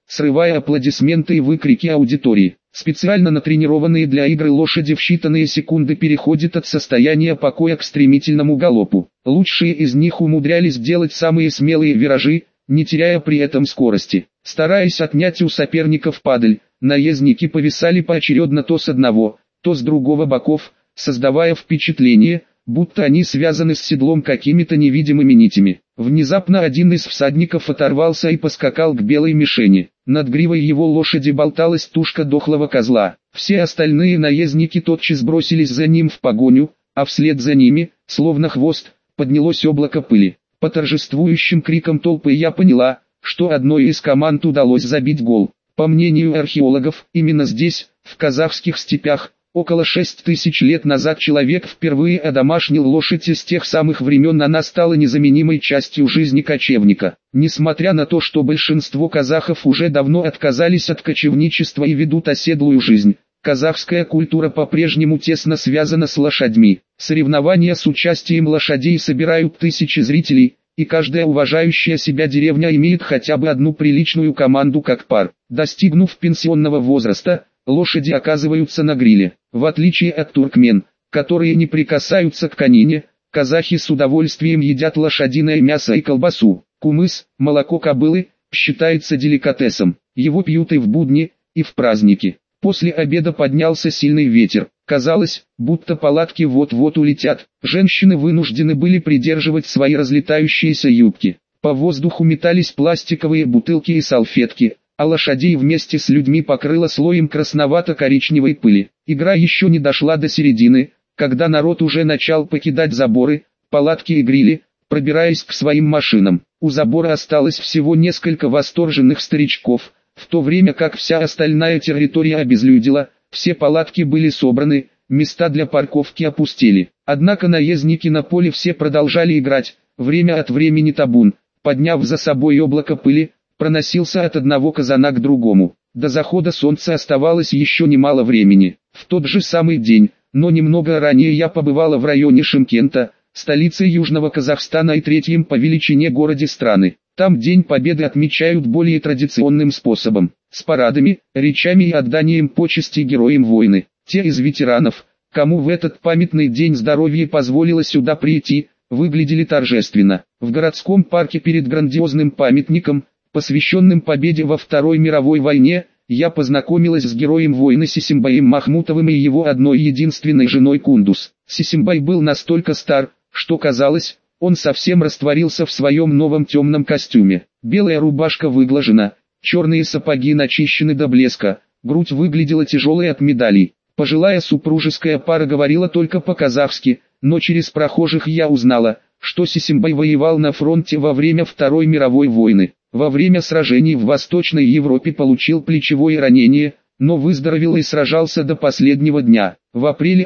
Speaker 1: срывая аплодисменты и выкрики аудитории. Специально натренированные для игры лошади в считанные секунды переходят от состояния покоя к стремительному галопу. Лучшие из них умудрялись делать самые смелые виражи, не теряя при этом скорости. Стараясь отнять у соперников падаль, наездники повисали поочередно то с одного, то с другого боков, создавая впечатление, будто они связаны с седлом какими-то невидимыми нитями. Внезапно один из всадников оторвался и поскакал к белой мишени. Над гривой его лошади болталась тушка дохлого козла. Все остальные наездники тотчас бросились за ним в погоню, а вслед за ними, словно хвост, поднялось облако пыли. По торжествующим крикам толпы я поняла, что одной из команд удалось забить гол. По мнению археологов, именно здесь, в казахских степях, около 6000 лет назад человек впервые одомашнил лошадь, и с тех самых времен она стала незаменимой частью жизни кочевника. Несмотря на то, что большинство казахов уже давно отказались от кочевничества и ведут оседлую жизнь, казахская культура по-прежнему тесно связана с лошадьми. Соревнования с участием лошадей собирают тысячи зрителей, и каждая уважающая себя деревня имеет хотя бы одну приличную команду как пар. Достигнув пенсионного возраста, лошади оказываются на гриле. В отличие от туркмен, которые не прикасаются к конине, казахи с удовольствием едят лошадиное мясо и колбасу. Кумыс, молоко кобылы, считается деликатесом. Его пьют и в будни, и в праздники. После обеда поднялся сильный ветер. Казалось, будто палатки вот-вот улетят. Женщины вынуждены были придерживать свои разлетающиеся юбки. По воздуху метались пластиковые бутылки и салфетки, а лошадей вместе с людьми покрыло слоем красновато-коричневой пыли. Игра еще не дошла до середины, когда народ уже начал покидать заборы, палатки и грили, пробираясь к своим машинам. У забора осталось всего несколько восторженных старичков, в то время как вся остальная территория обезлюдила, все палатки были собраны, места для парковки опустели. Однако наездники на поле все продолжали играть, время от времени табун, подняв за собой облако пыли, проносился от одного казана к другому. До захода солнца оставалось еще немало времени. В тот же самый день, но немного ранее, я побывала в районе Шымкента, столице Южного Казахстана и третьем по величине городе страны. Там День Победы отмечают более традиционным способом, с парадами, речами и отданием почести героям войны. Те из ветеранов, кому в этот памятный день здоровье позволило сюда прийти, выглядели торжественно. В городском парке перед грандиозным памятником, посвященным победе во Второй мировой войне, я познакомилась с героем войны Сисимбаем Махмутовым и его одной единственной женой Кундус. Сисимбай был настолько стар, что казалось, он совсем растворился в своем новом темном костюме. Белая рубашка выглажена, черные сапоги начищены до блеска, грудь выглядела тяжелой от медалей. Пожилая супружеская пара говорила только по-казахски, но через прохожих я узнала, что Сисимбай воевал на фронте во время Второй мировой войны. Во время сражений в Восточной Европе получил плечевое ранение, но выздоровел и сражался до последнего дня. В апреле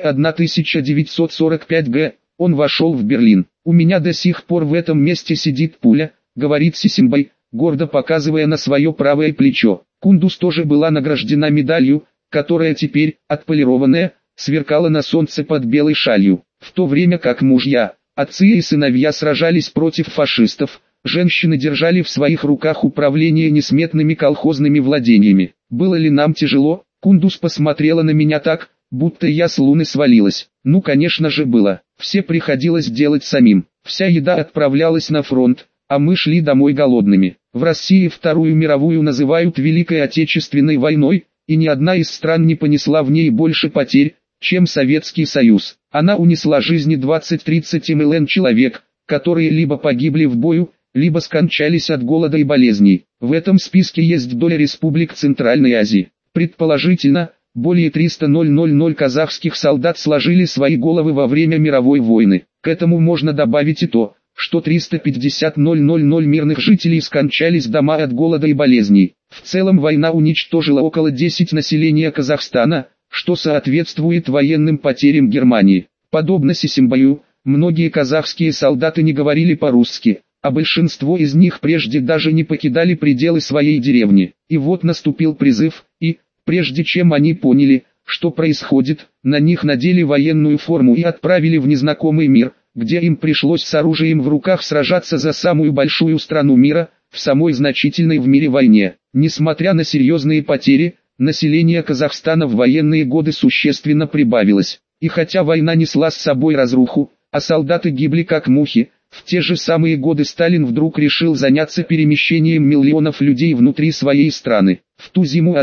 Speaker 1: 1945 г. он вошел в Берлин. «У меня до сих пор в этом месте сидит пуля», — говорит Сисимбай, гордо показывая на свое правое плечо. Кундус тоже была награждена медалью, которая теперь, отполированная, сверкала на солнце под белой шалью. В то время как мужья, отцы и сыновья сражались против фашистов, женщины держали в своих руках управление несметными колхозными владениями. «Было ли нам тяжело?» Кундус посмотрела на меня так, будто я с луны свалилась. Ну, конечно же, было. Все приходилось делать самим. Вся еда отправлялась на фронт, а мы шли домой голодными. В России Вторую мировую называют Великой Отечественной войной, и ни одна из стран не понесла в ней больше потерь, чем Советский Союз. Она унесла жизни 20-30 миллион человек, которые либо погибли в бою, либо скончались от голода и болезней. В этом списке есть доля республик Центральной Азии. Предположительно, более 300 казахских солдат сложили свои головы во время мировой войны. К этому можно добавить и то, что 350 мирных жителей скончались дома от голода и болезней. В целом война уничтожила около 10 населения Казахстана, что соответствует военным потерям Германии. Подобно Сисимбаю, многие казахские солдаты не говорили по-русски, а большинство из них прежде даже не покидали пределы своей деревни. И вот наступил призыв, и, прежде чем они поняли, что происходит, на них надели военную форму и отправили в незнакомый мир, где им пришлось с оружием в руках сражаться за самую большую страну мира, в самой значительной в мире войне. Несмотря на серьезные потери, население Казахстана в военные годы существенно прибавилось. И хотя война несла с собой разруху, а солдаты гибли как мухи, в те же самые годы Сталин вдруг решил заняться перемещением миллионов людей внутри своей страны. В ту зиму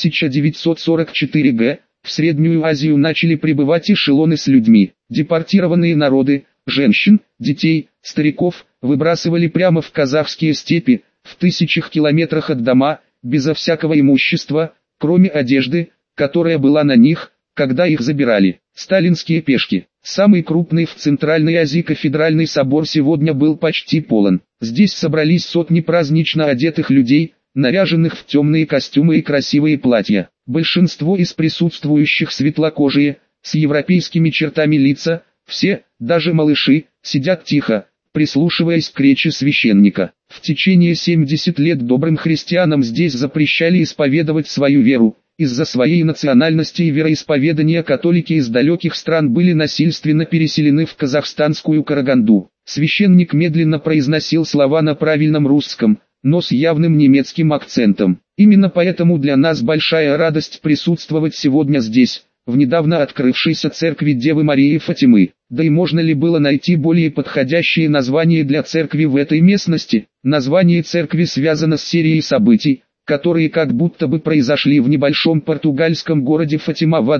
Speaker 1: 1944 г. в Среднюю Азию начали прибывать эшелоны с людьми. Депортированные народы, женщин, детей, стариков, выбрасывали прямо в казахские степи, в тысячах километрах от дома, безо всякого имущества, кроме одежды, которая была на них, когда их забирали. Сталинские пешки. Самый крупный в Центральной Азии кафедральный собор сегодня был почти полон. Здесь собрались сотни празднично одетых людей, наряженных в темные костюмы и красивые платья. Большинство из присутствующих светлокожие, с европейскими чертами лица, все, даже малыши, сидят тихо, прислушиваясь к речи священника. В течение 70 лет добрым христианам здесь запрещали исповедовать свою веру. Из-за своей национальности и вероисповедания католики из далеких стран были насильственно переселены в казахстанскую Караганду. Священник медленно произносил слова на правильном русском, но с явным немецким акцентом. Именно поэтому для нас большая радость присутствовать сегодня здесь, в недавно открывшейся церкви Девы Марии Фатимы. Да и можно ли было найти более подходящее название для церкви в этой местности? Название церкви связано с серией событий, которые как будто бы произошли в небольшом португальском городе Фатима в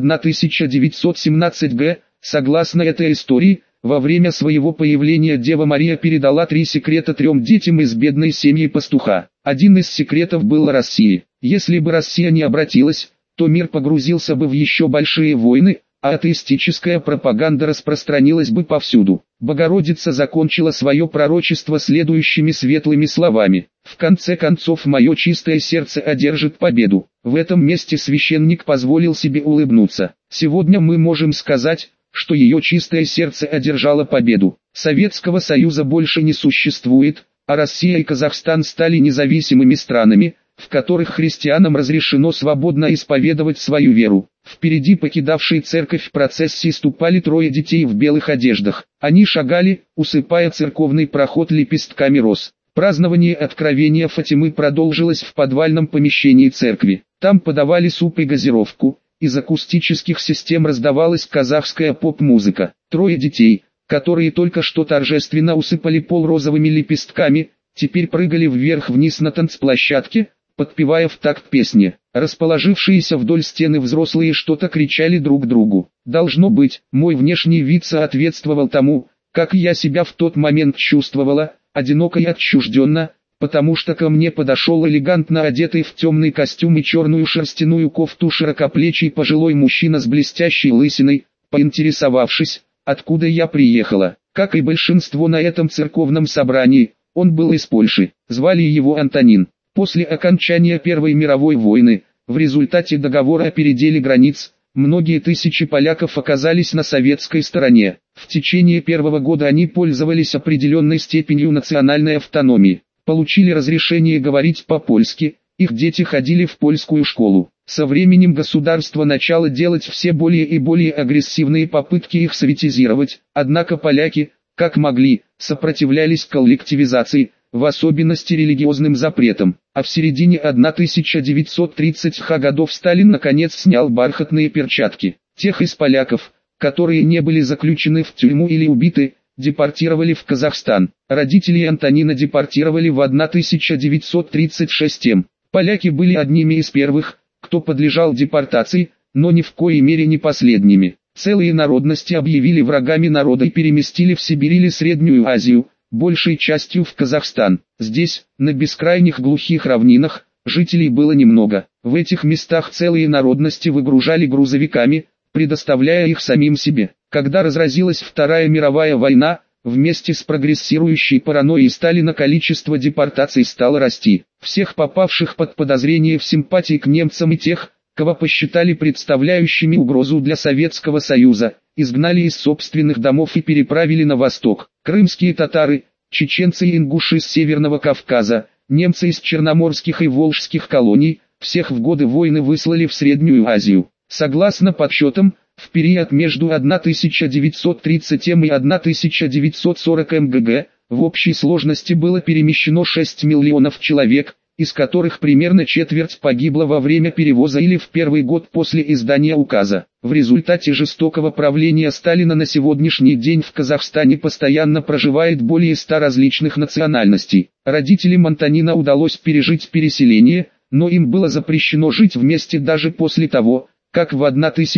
Speaker 1: 1917 г. Согласно этой истории, во время своего появления Дева Мария передала 3 секрета 3 детям из бедной семьи пастуха. Один из секретов был о России. Если бы Россия не обратилась, то мир погрузился бы в еще большие войны, а атеистическая пропаганда распространилась бы повсюду. Богородица закончила свое пророчество следующими светлыми словами: «В конце концов мое чистое сердце одержит победу». В этом месте священник позволил себе улыбнуться. Сегодня мы можем сказать, что ее чистое сердце одержало победу. Советского Союза больше не существует, а Россия и Казахстан стали независимыми странами, в которых христианам разрешено свободно исповедовать свою веру. Впереди покидавшие церковь в процессии ступали 3 детей в белых одеждах. Они шагали, усыпая церковный проход лепестками роз. Празднование откровения Фатимы продолжилось в подвальном помещении церкви. Там подавали суп и газировку. Из акустических систем раздавалась казахская поп-музыка. 3 детей, которые только что торжественно усыпали пол розовыми лепестками, теперь прыгали вверх-вниз на танцплощадке, подпевая в такт песни. Расположившиеся вдоль стены взрослые что-то кричали друг другу. Должно быть, мой внешний вид соответствовал тому, как я себя в тот момент чувствовала, одиноко и отчужденно, потому что ко мне подошел элегантно одетый в темный костюм и черную шерстяную кофту широкоплечий пожилой мужчина с блестящей лысиной, поинтересовавшись, откуда я приехала. Как и большинство на этом церковном собрании, он был из Польши, звали его Антонин. После окончания Первой мировой войны, в результате договора о переделе границ, многие тысячи поляков оказались на советской стороне. В течение первого года они пользовались определенной степенью национальной автономии, получили разрешение говорить по-польски, их дети ходили в польскую школу. Со временем государство начало делать все более и более агрессивные попытки их советизировать, однако поляки, как могли, сопротивлялись коллективизации, в особенности религиозным запретам, а в середине 1930-х годов Сталин наконец снял бархатные перчатки. Тех из поляков, которые не были заключены в тюрьму или убиты, депортировали в Казахстан. Родителей Антонина депортировали в 1936 м. Поляки были одними из первых, кто подлежал депортации, но ни в коей мере не последними. Целые народности объявили врагами народа и переместили в Сибирь или Среднюю Азию, большей частью в Казахстан. Здесь, на бескрайних глухих равнинах, жителей было немного. В этих местах целые народности выгружали грузовиками, предоставляя их самим себе. Когда разразилась Вторая мировая война, вместе с прогрессирующей паранойей Сталина количество депортаций стало расти. Всех попавших под подозрение в симпатии к немцам и тех, кого посчитали представляющими угрозу для Советского Союза, изгнали из собственных домов и переправили на восток. Крымские татары, чеченцы и ингуши с Северного Кавказа, немцы из черноморских и волжских колоний, всех в годы войны выслали в Среднюю Азию. Согласно подсчетам, в период между 1930 и 1940 МГГ, В общей сложности было перемещено 6 миллионов человек, из которых примерно четверть погибла во время перевоза или в первый год после издания указа. В результате жестокого правления Сталина на сегодняшний день в Казахстане постоянно проживает более 100 различных национальностей. Родителям Антонина удалось пережить переселение, но им было запрещено жить вместе даже после того, как в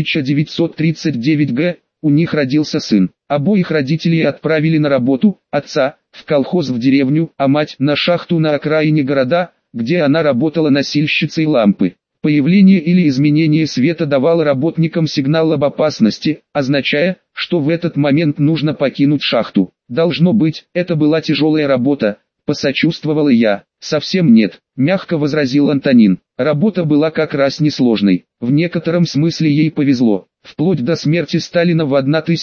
Speaker 1: 1939 г. у них родился сын. Обоих родителей отправили на работу, отца – в колхоз в деревню, а мать – на шахту на окраине города, где она работала носильщицей лампы. Появление или изменение света давало работникам сигнал об опасности, означая, что в этот момент нужно покинуть шахту. Должно быть, это была тяжелая работа, посочувствовала я. Совсем нет, мягко возразил Антонин. Работа была как раз несложной. В некотором смысле ей повезло. Вплоть до смерти Сталина в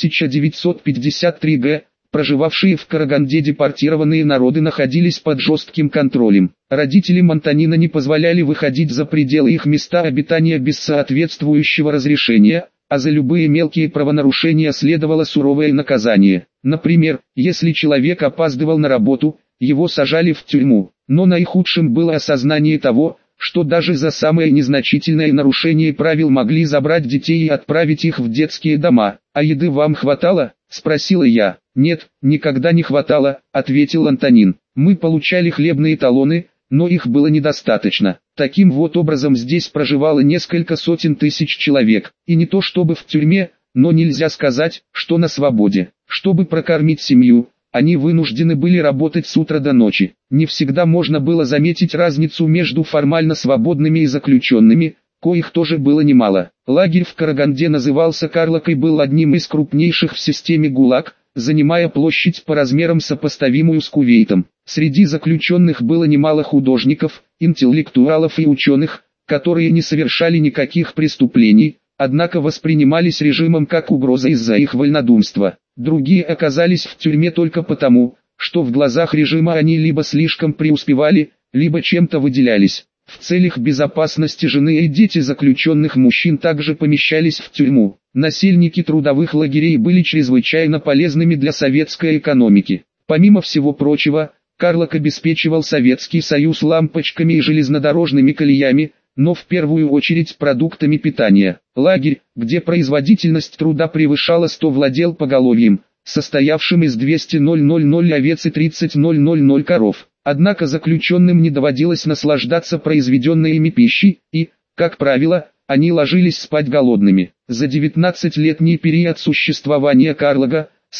Speaker 1: 1953 г. проживавшие в Караганде депортированные народы находились под жестким контролем. Родителям Антонина не позволяли выходить за пределы их места обитания без соответствующего разрешения, а за любые мелкие правонарушения следовало суровое наказание. Например, если человек опаздывал на работу, его сажали в тюрьму. Но наихудшим было осознание того, что даже за самое незначительное нарушение правил могли забрать детей и отправить их в детские дома. «А еды вам хватало?» – спросила я. «Нет, никогда не хватало», – ответил Антонин. «Мы получали хлебные талоны, но их было недостаточно. Таким вот образом здесь проживало несколько сотен тысяч человек. И не то чтобы в тюрьме, но нельзя сказать, что на свободе. Чтобы прокормить семью, они вынуждены были работать с утра до ночи. Не всегда можно было заметить разницу между формально свободными и заключенными, коих тоже было немало. Лагерь в Караганде назывался Карлак и был одним из крупнейших в системе ГУЛАГ, занимая площадь по размерам сопоставимую с Кувейтом. Среди заключенных было немало художников, интеллектуалов и ученых, которые не совершали никаких преступлений, однако воспринимались режимом как угроза из-за их вольнодумства. Другие оказались в тюрьме только потому, что в глазах режима они либо слишком преуспевали, либо чем-то выделялись. В целях безопасности жены и дети заключенных мужчин также помещались в тюрьму. Насельники трудовых лагерей были чрезвычайно полезными для советской экономики. Помимо всего прочего, Карлак обеспечивал Советский Союз лампочками и железнодорожными колеями, но в первую очередь продуктами питания. Лагерь, где производительность труда превышала 100 владел поголовьем, состоявшим из 200,000 овец и 30,000 коров. Однако заключенным не доводилось наслаждаться произведенной ими пищей, и, как правило, они ложились спать голодными. За 19-летний период существования Карлага, с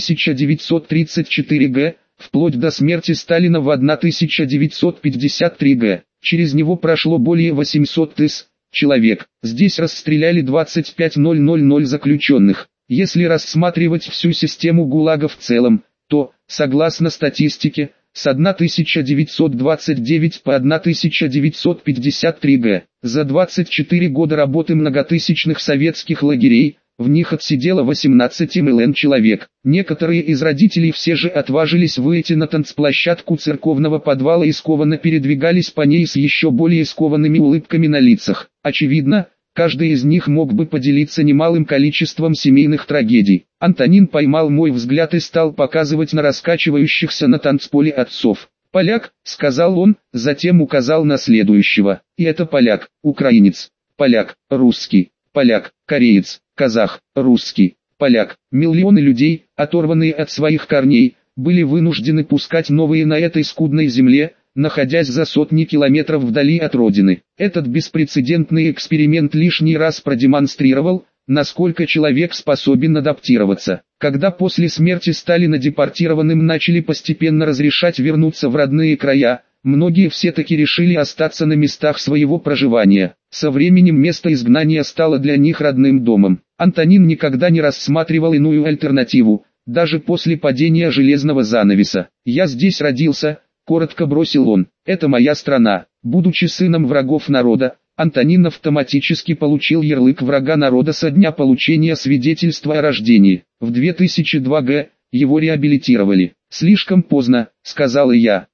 Speaker 1: 1934 г., вплоть до смерти Сталина в 1953 г., через него прошло более 800 тысяч человек. Здесь расстреляли 25,000 заключенных. Если рассматривать всю систему ГУЛАГа в целом, то, согласно статистике, с 1929 по 1953 г. за 24 года работы многотысячных советских лагерей, в них отсидело 18 миллион человек. Некоторые из родителей все же отважились выйти на танцплощадку церковного подвала и скованно передвигались по ней с еще более скованными улыбками на лицах. Очевидно, каждый из них мог бы поделиться немалым количеством семейных трагедий. Антонин поймал мой взгляд и стал показывать на раскачивающихся на танцполе отцов. «Поляк», — сказал он, затем указал на следующего. «И это поляк, украинец, поляк, русский, поляк, кореец, казах, русский, поляк». Миллионы людей, оторванные от своих корней, были вынуждены пускать новые на этой скудной земле, находясь за сотни километров вдали от родины. Этот беспрецедентный эксперимент лишний раз продемонстрировал, насколько человек способен адаптироваться. Когда после смерти Сталина депортированным начали постепенно разрешать вернуться в родные края, многие все-таки решили остаться на местах своего проживания. Со временем место изгнания стало для них родным домом. Антонин никогда не рассматривал иную альтернативу, даже после падения железного занавеса. «Я здесь родился», — коротко бросил он. «Это моя страна». Будучи сыном врагов народа, Антонин автоматически получил ярлык врага народа со дня получения свидетельства о рождении. В 2002 г. его реабилитировали. «Слишком поздно», — сказала я.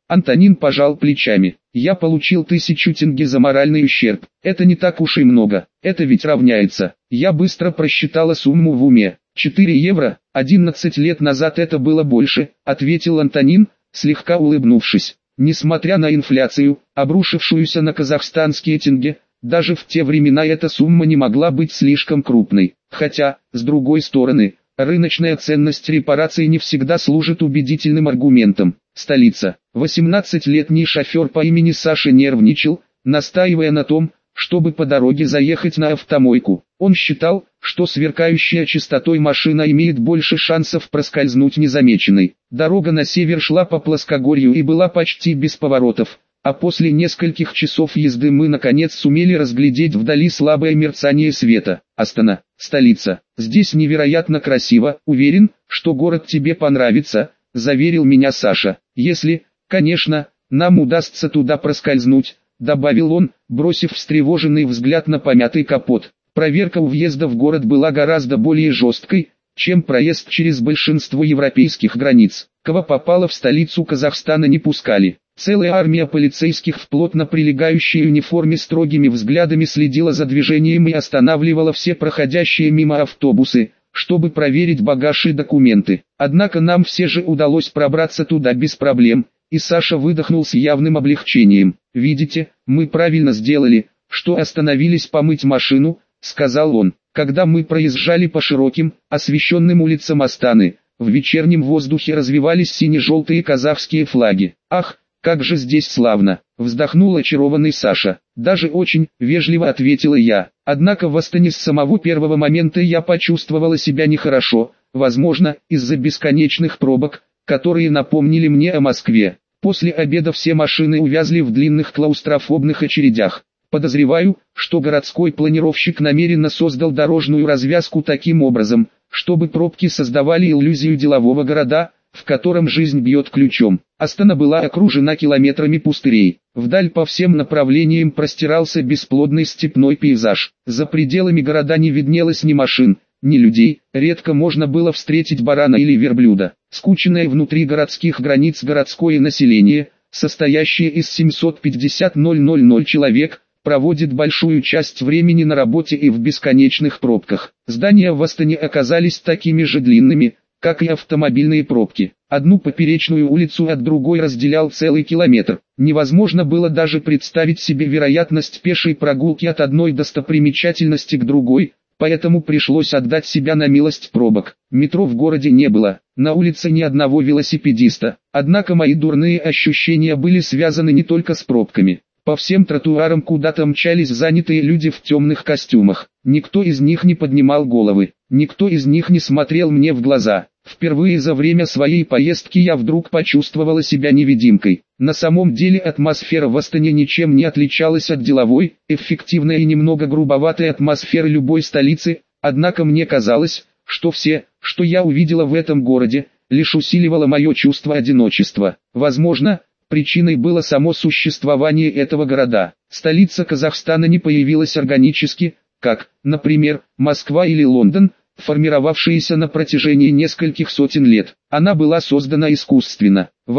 Speaker 1: Антонин пожал плечами. Я получил 1000 тенге за моральный ущерб. Это не так уж и много. Это ведь равняется. Я быстро просчитала сумму в уме. 4 евро, 11 лет назад это было больше, ответил Антонин, слегка улыбнувшись. Несмотря на инфляцию, обрушившуюся на казахстанские тенге, даже в те времена эта сумма не могла быть слишком крупной. Хотя, с другой стороны, рыночная ценность репараций не всегда служит убедительным аргументом. Столица. 18-летний шофер по имени Саша нервничал, настаивая на том, чтобы по дороге заехать на автомойку. Он считал, что сверкающая чистотой машина имеет больше шансов проскользнуть незамеченной. Дорога на север шла по плоскогорью и была почти без поворотов, а после нескольких часов езды мы наконец сумели разглядеть вдали слабое мерцание света. Астана, столица. Здесь невероятно красиво, уверен, что город тебе понравится, заверил меня Саша. Если, конечно, нам удастся туда проскользнуть, добавил он, бросив встревоженный взгляд на помятый капот. Проверка у въезда в город была гораздо более жесткой, чем проезд через большинство европейских границ. Кого попало в столицу Казахстана не пускали. Целая армия полицейских в плотно прилегающей униформе строгими взглядами следила за движением и останавливала все проходящие мимо автобусы, чтобы проверить багаж и документы. Однако нам все же удалось пробраться туда без проблем, и Саша выдохнул с явным облегчением. «Видите, мы правильно сделали, что остановились помыть машину», — сказал он. Когда мы проезжали по широким, освещенным улицам Астаны, в вечернем воздухе развивались сине-желтые казахские флаги. «Ах, как же здесь славно!» — вздохнул очарованный Саша. «Даже очень», — вежливо ответила я. Однако в Астане с самого первого момента я почувствовала себя нехорошо, возможно, из-за бесконечных пробок, которые напомнили мне о Москве. После обеда все машины увязли в длинных клаустрофобных очередях. Подозреваю, что городской планировщик намеренно создал дорожную развязку таким образом, чтобы пробки создавали иллюзию делового города, в котором жизнь бьет ключом. Астана была окружена километрами пустырей. Вдаль по всем направлениям простирался бесплодный степной пейзаж. За пределами города не виднелось ни машин, ни людей, редко можно было встретить барана или верблюда. Скученное внутри городских границ городское население, состоящее из 750 000 человек, проводит большую часть времени на работе и в бесконечных пробках. Здания в Астане оказались такими же длинными, как и автомобильные пробки. Одну поперечную улицу от другой разделял целый километр. Невозможно было даже представить себе вероятность пешей прогулки от одной достопримечательности к другой, поэтому пришлось отдать себя на милость пробок. Метро в городе не было, на улице ни одного велосипедиста. Однако мои дурные ощущения были связаны не только с пробками. По всем тротуарам куда-то мчались занятые люди в темных костюмах. Никто из них не поднимал головы, никто из них не смотрел мне в глаза. Впервые за время своей поездки я вдруг почувствовала себя невидимкой. На самом деле атмосфера в Астане ничем не отличалась от деловой, эффективной и немного грубоватой атмосферы любой столицы, однако мне казалось, что все, что я увидела в этом городе, лишь усиливало мое чувство одиночества. Возможно, причиной было само существование этого города. Столица Казахстана не появилась органически, как, например, Москва или Лондон, формировавшиеся на протяжении нескольких сотен лет. Она была создана искусственно. В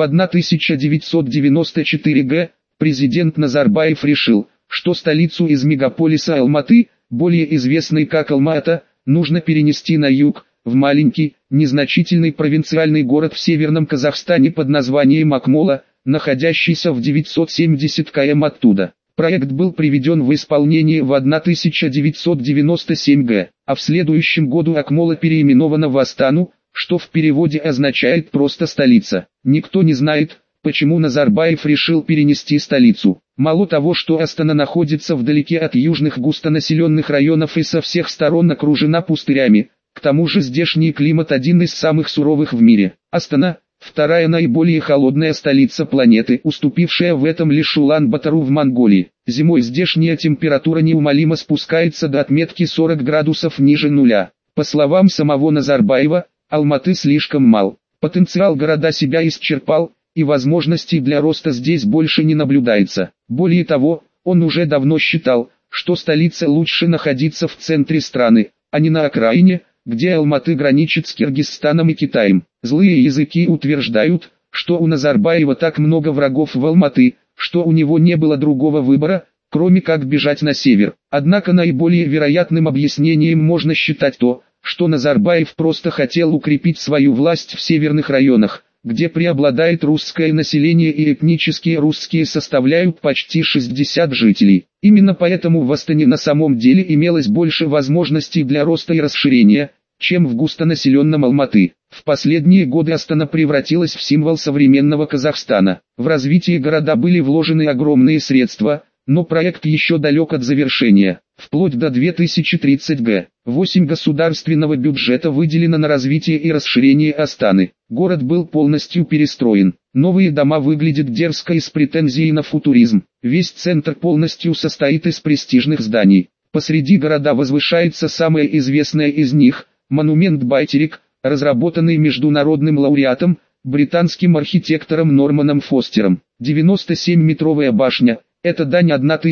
Speaker 1: 1994 г. президент Назарбаев решил, что столицу из мегаполиса Алматы, более известной как Алма-Ата, нужно перенести на юг, в маленький, незначительный провинциальный город в северном Казахстане под названием Акмола, находящийся в 970 км оттуда. Проект был приведен в исполнение в 1997 г., а в следующем году Акмола переименована в Астану, что в переводе означает просто «столица». Никто не знает, почему Назарбаев решил перенести столицу. Мало того, что Астана находится вдалеке от южных густонаселенных районов и со всех сторон окружена пустырями, к тому же здешний климат один из самых суровых в мире. Астана – вторая наиболее холодная столица планеты, уступившая в этом лишь Улан-Батору в Монголии. Зимой здешняя температура неумолимо спускается до отметки 40 градусов ниже нуля. По словам самого Назарбаева, Алматы слишком мал. Потенциал города себя исчерпал, и возможностей для роста здесь больше не наблюдается. Более того, он уже давно считал, что столице лучше находиться в центре страны, а не на окраине, где Алматы граничит с Киргизстаном и Китаем. Злые языки утверждают, что у Назарбаева так много врагов в Алматы, что у него не было другого выбора, кроме как бежать на север. Однако наиболее вероятным объяснением можно считать то, что Назарбаев просто хотел укрепить свою власть в северных районах, где преобладает русское население и этнические русские составляют почти 60 жителей. Именно поэтому в Астане на самом деле имелось больше возможностей для роста и расширения, чем в густонаселенном Алматы. В последние годы Астана превратилась в символ современного Казахстана. В развитие города были вложены огромные средства, но проект еще далек от завершения. Вплоть до 2030 г. 8 государственного бюджета выделено на развитие и расширение Астаны. Город был полностью перестроен. Новые дома выглядят дерзко и с претензией на футуризм. Весь центр полностью состоит из престижных зданий. Посреди города возвышается самое известное из них – монумент Байтерик, разработанный международным лауреатом, британским архитектором Норманом Фостером. 97-метровая башня – это дань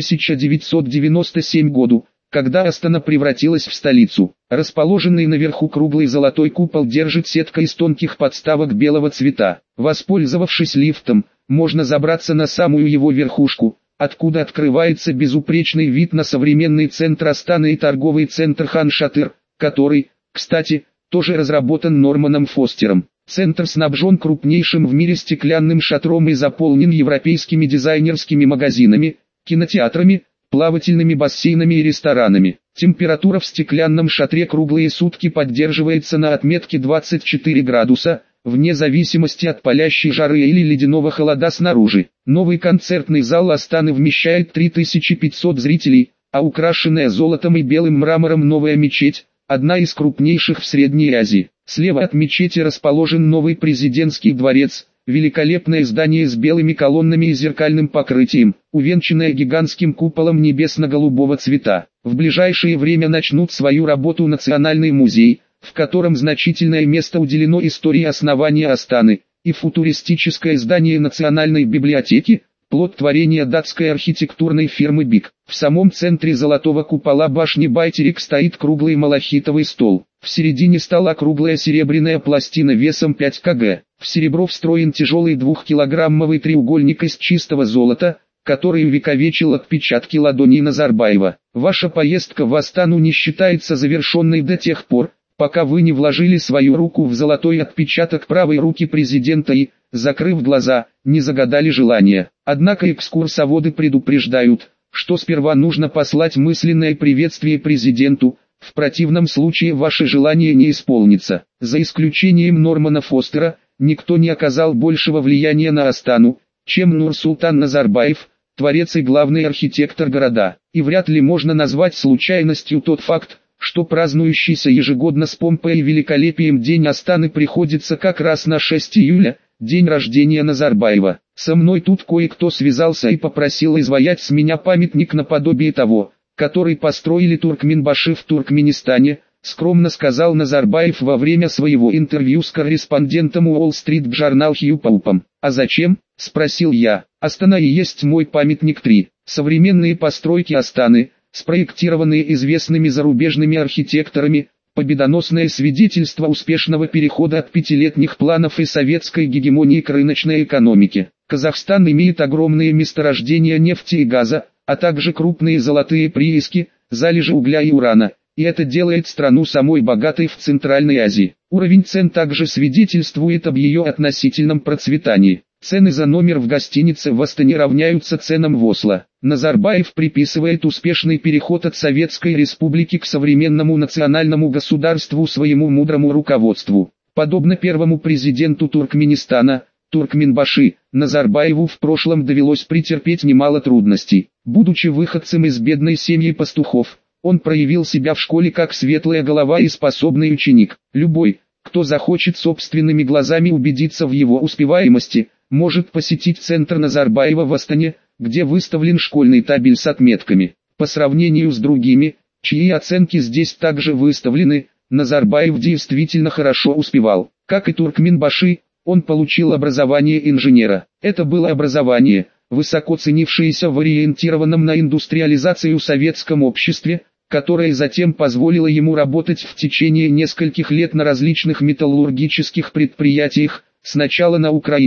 Speaker 1: 1997 году, когда Астана превратилась в столицу. Расположенный наверху круглый золотой купол держит сетка из тонких подставок белого цвета. Воспользовавшись лифтом, можно забраться на самую его верхушку, откуда открывается безупречный вид на современный центр Астаны и торговый центр Хан-Шатыр, который, кстати, тоже разработан Норманом Фостером. Центр снабжен крупнейшим в мире стеклянным шатром и заполнен европейскими дизайнерскими магазинами, кинотеатрами, плавательными бассейнами и ресторанами. Температура в стеклянном шатре круглые сутки поддерживается на отметке 24 градуса, вне зависимости от палящей жары или ледяного холода снаружи. Новый концертный зал Астаны вмещает 3500 зрителей, а украшенная золотом и белым мрамором новая мечеть – одна из крупнейших в Средней Азии. Слева от мечети расположен новый президентский дворец, великолепное здание с белыми колоннами и зеркальным покрытием, увенчанное гигантским куполом небесно-голубого цвета. В ближайшее время начнут свою работу Национальный музей, в котором значительное место уделено истории основания Астаны, и футуристическое здание Национальной библиотеки, плод творения датской архитектурной фирмы БИК. В самом центре золотого купола башни Байтерик стоит круглый малахитовый стол. В середине стола круглая серебряная пластина весом 5 кг. В серебро встроен тяжелый 2-килограммовый треугольник из чистого золота, который увековечил отпечатки ладоней Назарбаева. Ваша поездка в Астану не считается завершенной до тех пор, пока вы не вложили свою руку в золотой отпечаток правой руки президента и, закрыв глаза, не загадали желание. Однако экскурсоводы предупреждают, что сперва нужно послать мысленное приветствие президенту, в противном случае ваше желание не исполнится. За исключением Нормана Фостера, никто не оказал большего влияния на Астану, чем Нурсултан Назарбаев, творец и главный архитектор города. И вряд ли можно назвать случайностью тот факт, что празднующийся ежегодно с помпой и великолепием День Астаны приходится как раз на 6 июля, день рождения Назарбаева. Со мной тут кое-кто связался и попросил изваять с меня памятник наподобие того, который построили туркменбаши в Туркменистане, скромно сказал Назарбаев во время своего интервью с корреспондентом Wall Street Journal Хью Поупом. «А зачем?» – спросил я. «Астана и есть мой памятник 3. Современные постройки Астаны, спроектированные известными зарубежными архитекторами, победоносное свидетельство успешного перехода от пятилетних планов и советской гегемонии к рыночной экономике. Казахстан имеет огромные месторождения нефти и газа, а также крупные золотые прииски, залежи угля и урана, и это делает страну самой богатой в Центральной Азии. Уровень цен также свидетельствует об ее относительном процветании. Цены за номер в гостинице в Астане равняются ценам в Осло». Назарбаев приписывает успешный переход от Советской Республики к современному национальному государству своему мудрому руководству. Подобно первому президенту Туркменистана, Туркменбаши, Назарбаеву в прошлом довелось претерпеть немало трудностей. Будучи выходцем из бедной семьи пастухов, он проявил себя в школе как светлая голова и способный ученик. Любой, кто захочет собственными глазами убедиться в его успеваемости, может посетить центр Назарбаева в Астане, где выставлен школьный табель с отметками. По сравнению с другими, чьи оценки здесь также выставлены, Назарбаев действительно хорошо успевал. Как и Туркменбаши, он получил образование инженера. Это было образование, высоко ценившееся в ориентированном на индустриализацию советском обществе, которое затем позволило ему работать в течение нескольких лет на различных металлургических предприятиях, сначала на Украине,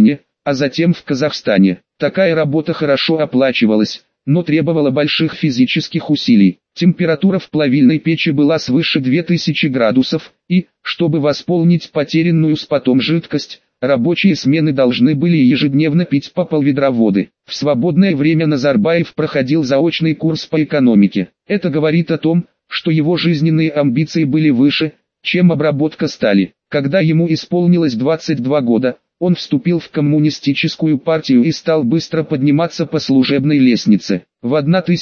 Speaker 1: а затем в Казахстане. Такая работа хорошо оплачивалась, но требовала больших физических усилий. Температура в плавильной печи была свыше 2000 градусов, и, чтобы восполнить потерянную с потом жидкость, рабочие смены должны были ежедневно пить по полведра воды. В свободное время Назарбаев проходил заочный курс по экономике. Это говорит о том, что его жизненные амбиции были выше, чем обработка стали. Когда ему исполнилось 22 года, он вступил в коммунистическую партию и стал быстро подниматься по служебной лестнице. В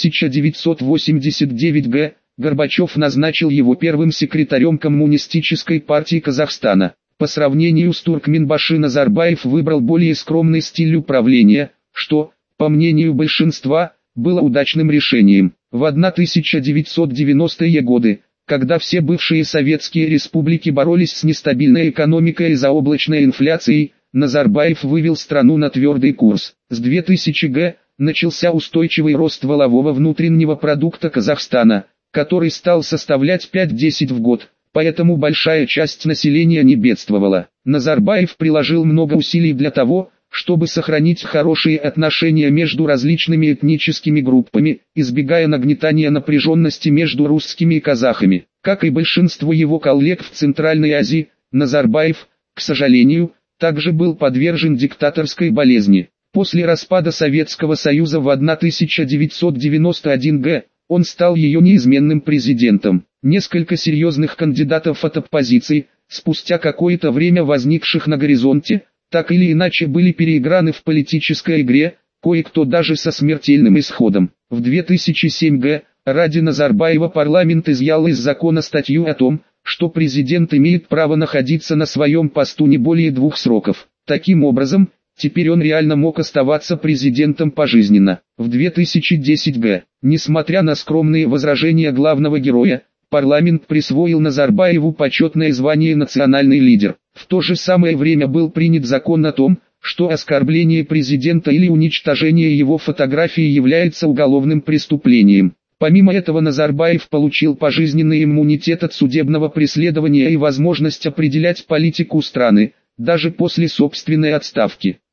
Speaker 1: 1989 г. Горбачев назначил его первым секретарем Коммунистической партии Казахстана. По сравнению с Туркменбаши Назарбаев выбрал более скромный стиль управления, что, по мнению большинства, было удачным решением. В 1990-е годы, когда все бывшие советские республики боролись с нестабильной экономикой и заоблачной инфляцией, Назарбаев вывел страну на твердый курс. С 2000 г. начался устойчивый рост валового внутреннего продукта Казахстана, который стал составлять 5-10 в год, поэтому большая часть населения не бедствовала. Назарбаев приложил много усилий для того, чтобы сохранить хорошие отношения между различными этническими группами, избегая нагнетания напряженности между русскими и казахами. Как и большинство его коллег в Центральной Азии, Назарбаев, к сожалению, также был подвержен диктаторской болезни. После распада Советского Союза в 1991 г. он стал ее неизменным президентом. Несколько серьезных кандидатов от оппозиции, спустя какое-то время возникших на горизонте, так или иначе были переиграны в политической игре, кое-кто даже со смертельным исходом. В 2007 г. ради Назарбаева парламент изъял из закона статью о том, что президент имеет право находиться на своем посту не более 2 сроков. Таким образом, теперь он реально мог оставаться президентом пожизненно. В 2010 г. несмотря на скромные возражения главного героя, парламент присвоил Назарбаеву почетное звание «национальный лидер». В то же самое время был принят закон о том, что оскорбление президента или уничтожение его фотографии является уголовным преступлением. Помимо этого Назарбаев получил пожизненный иммунитет от судебного преследования и возможность определять политику страны, даже после собственной отставки.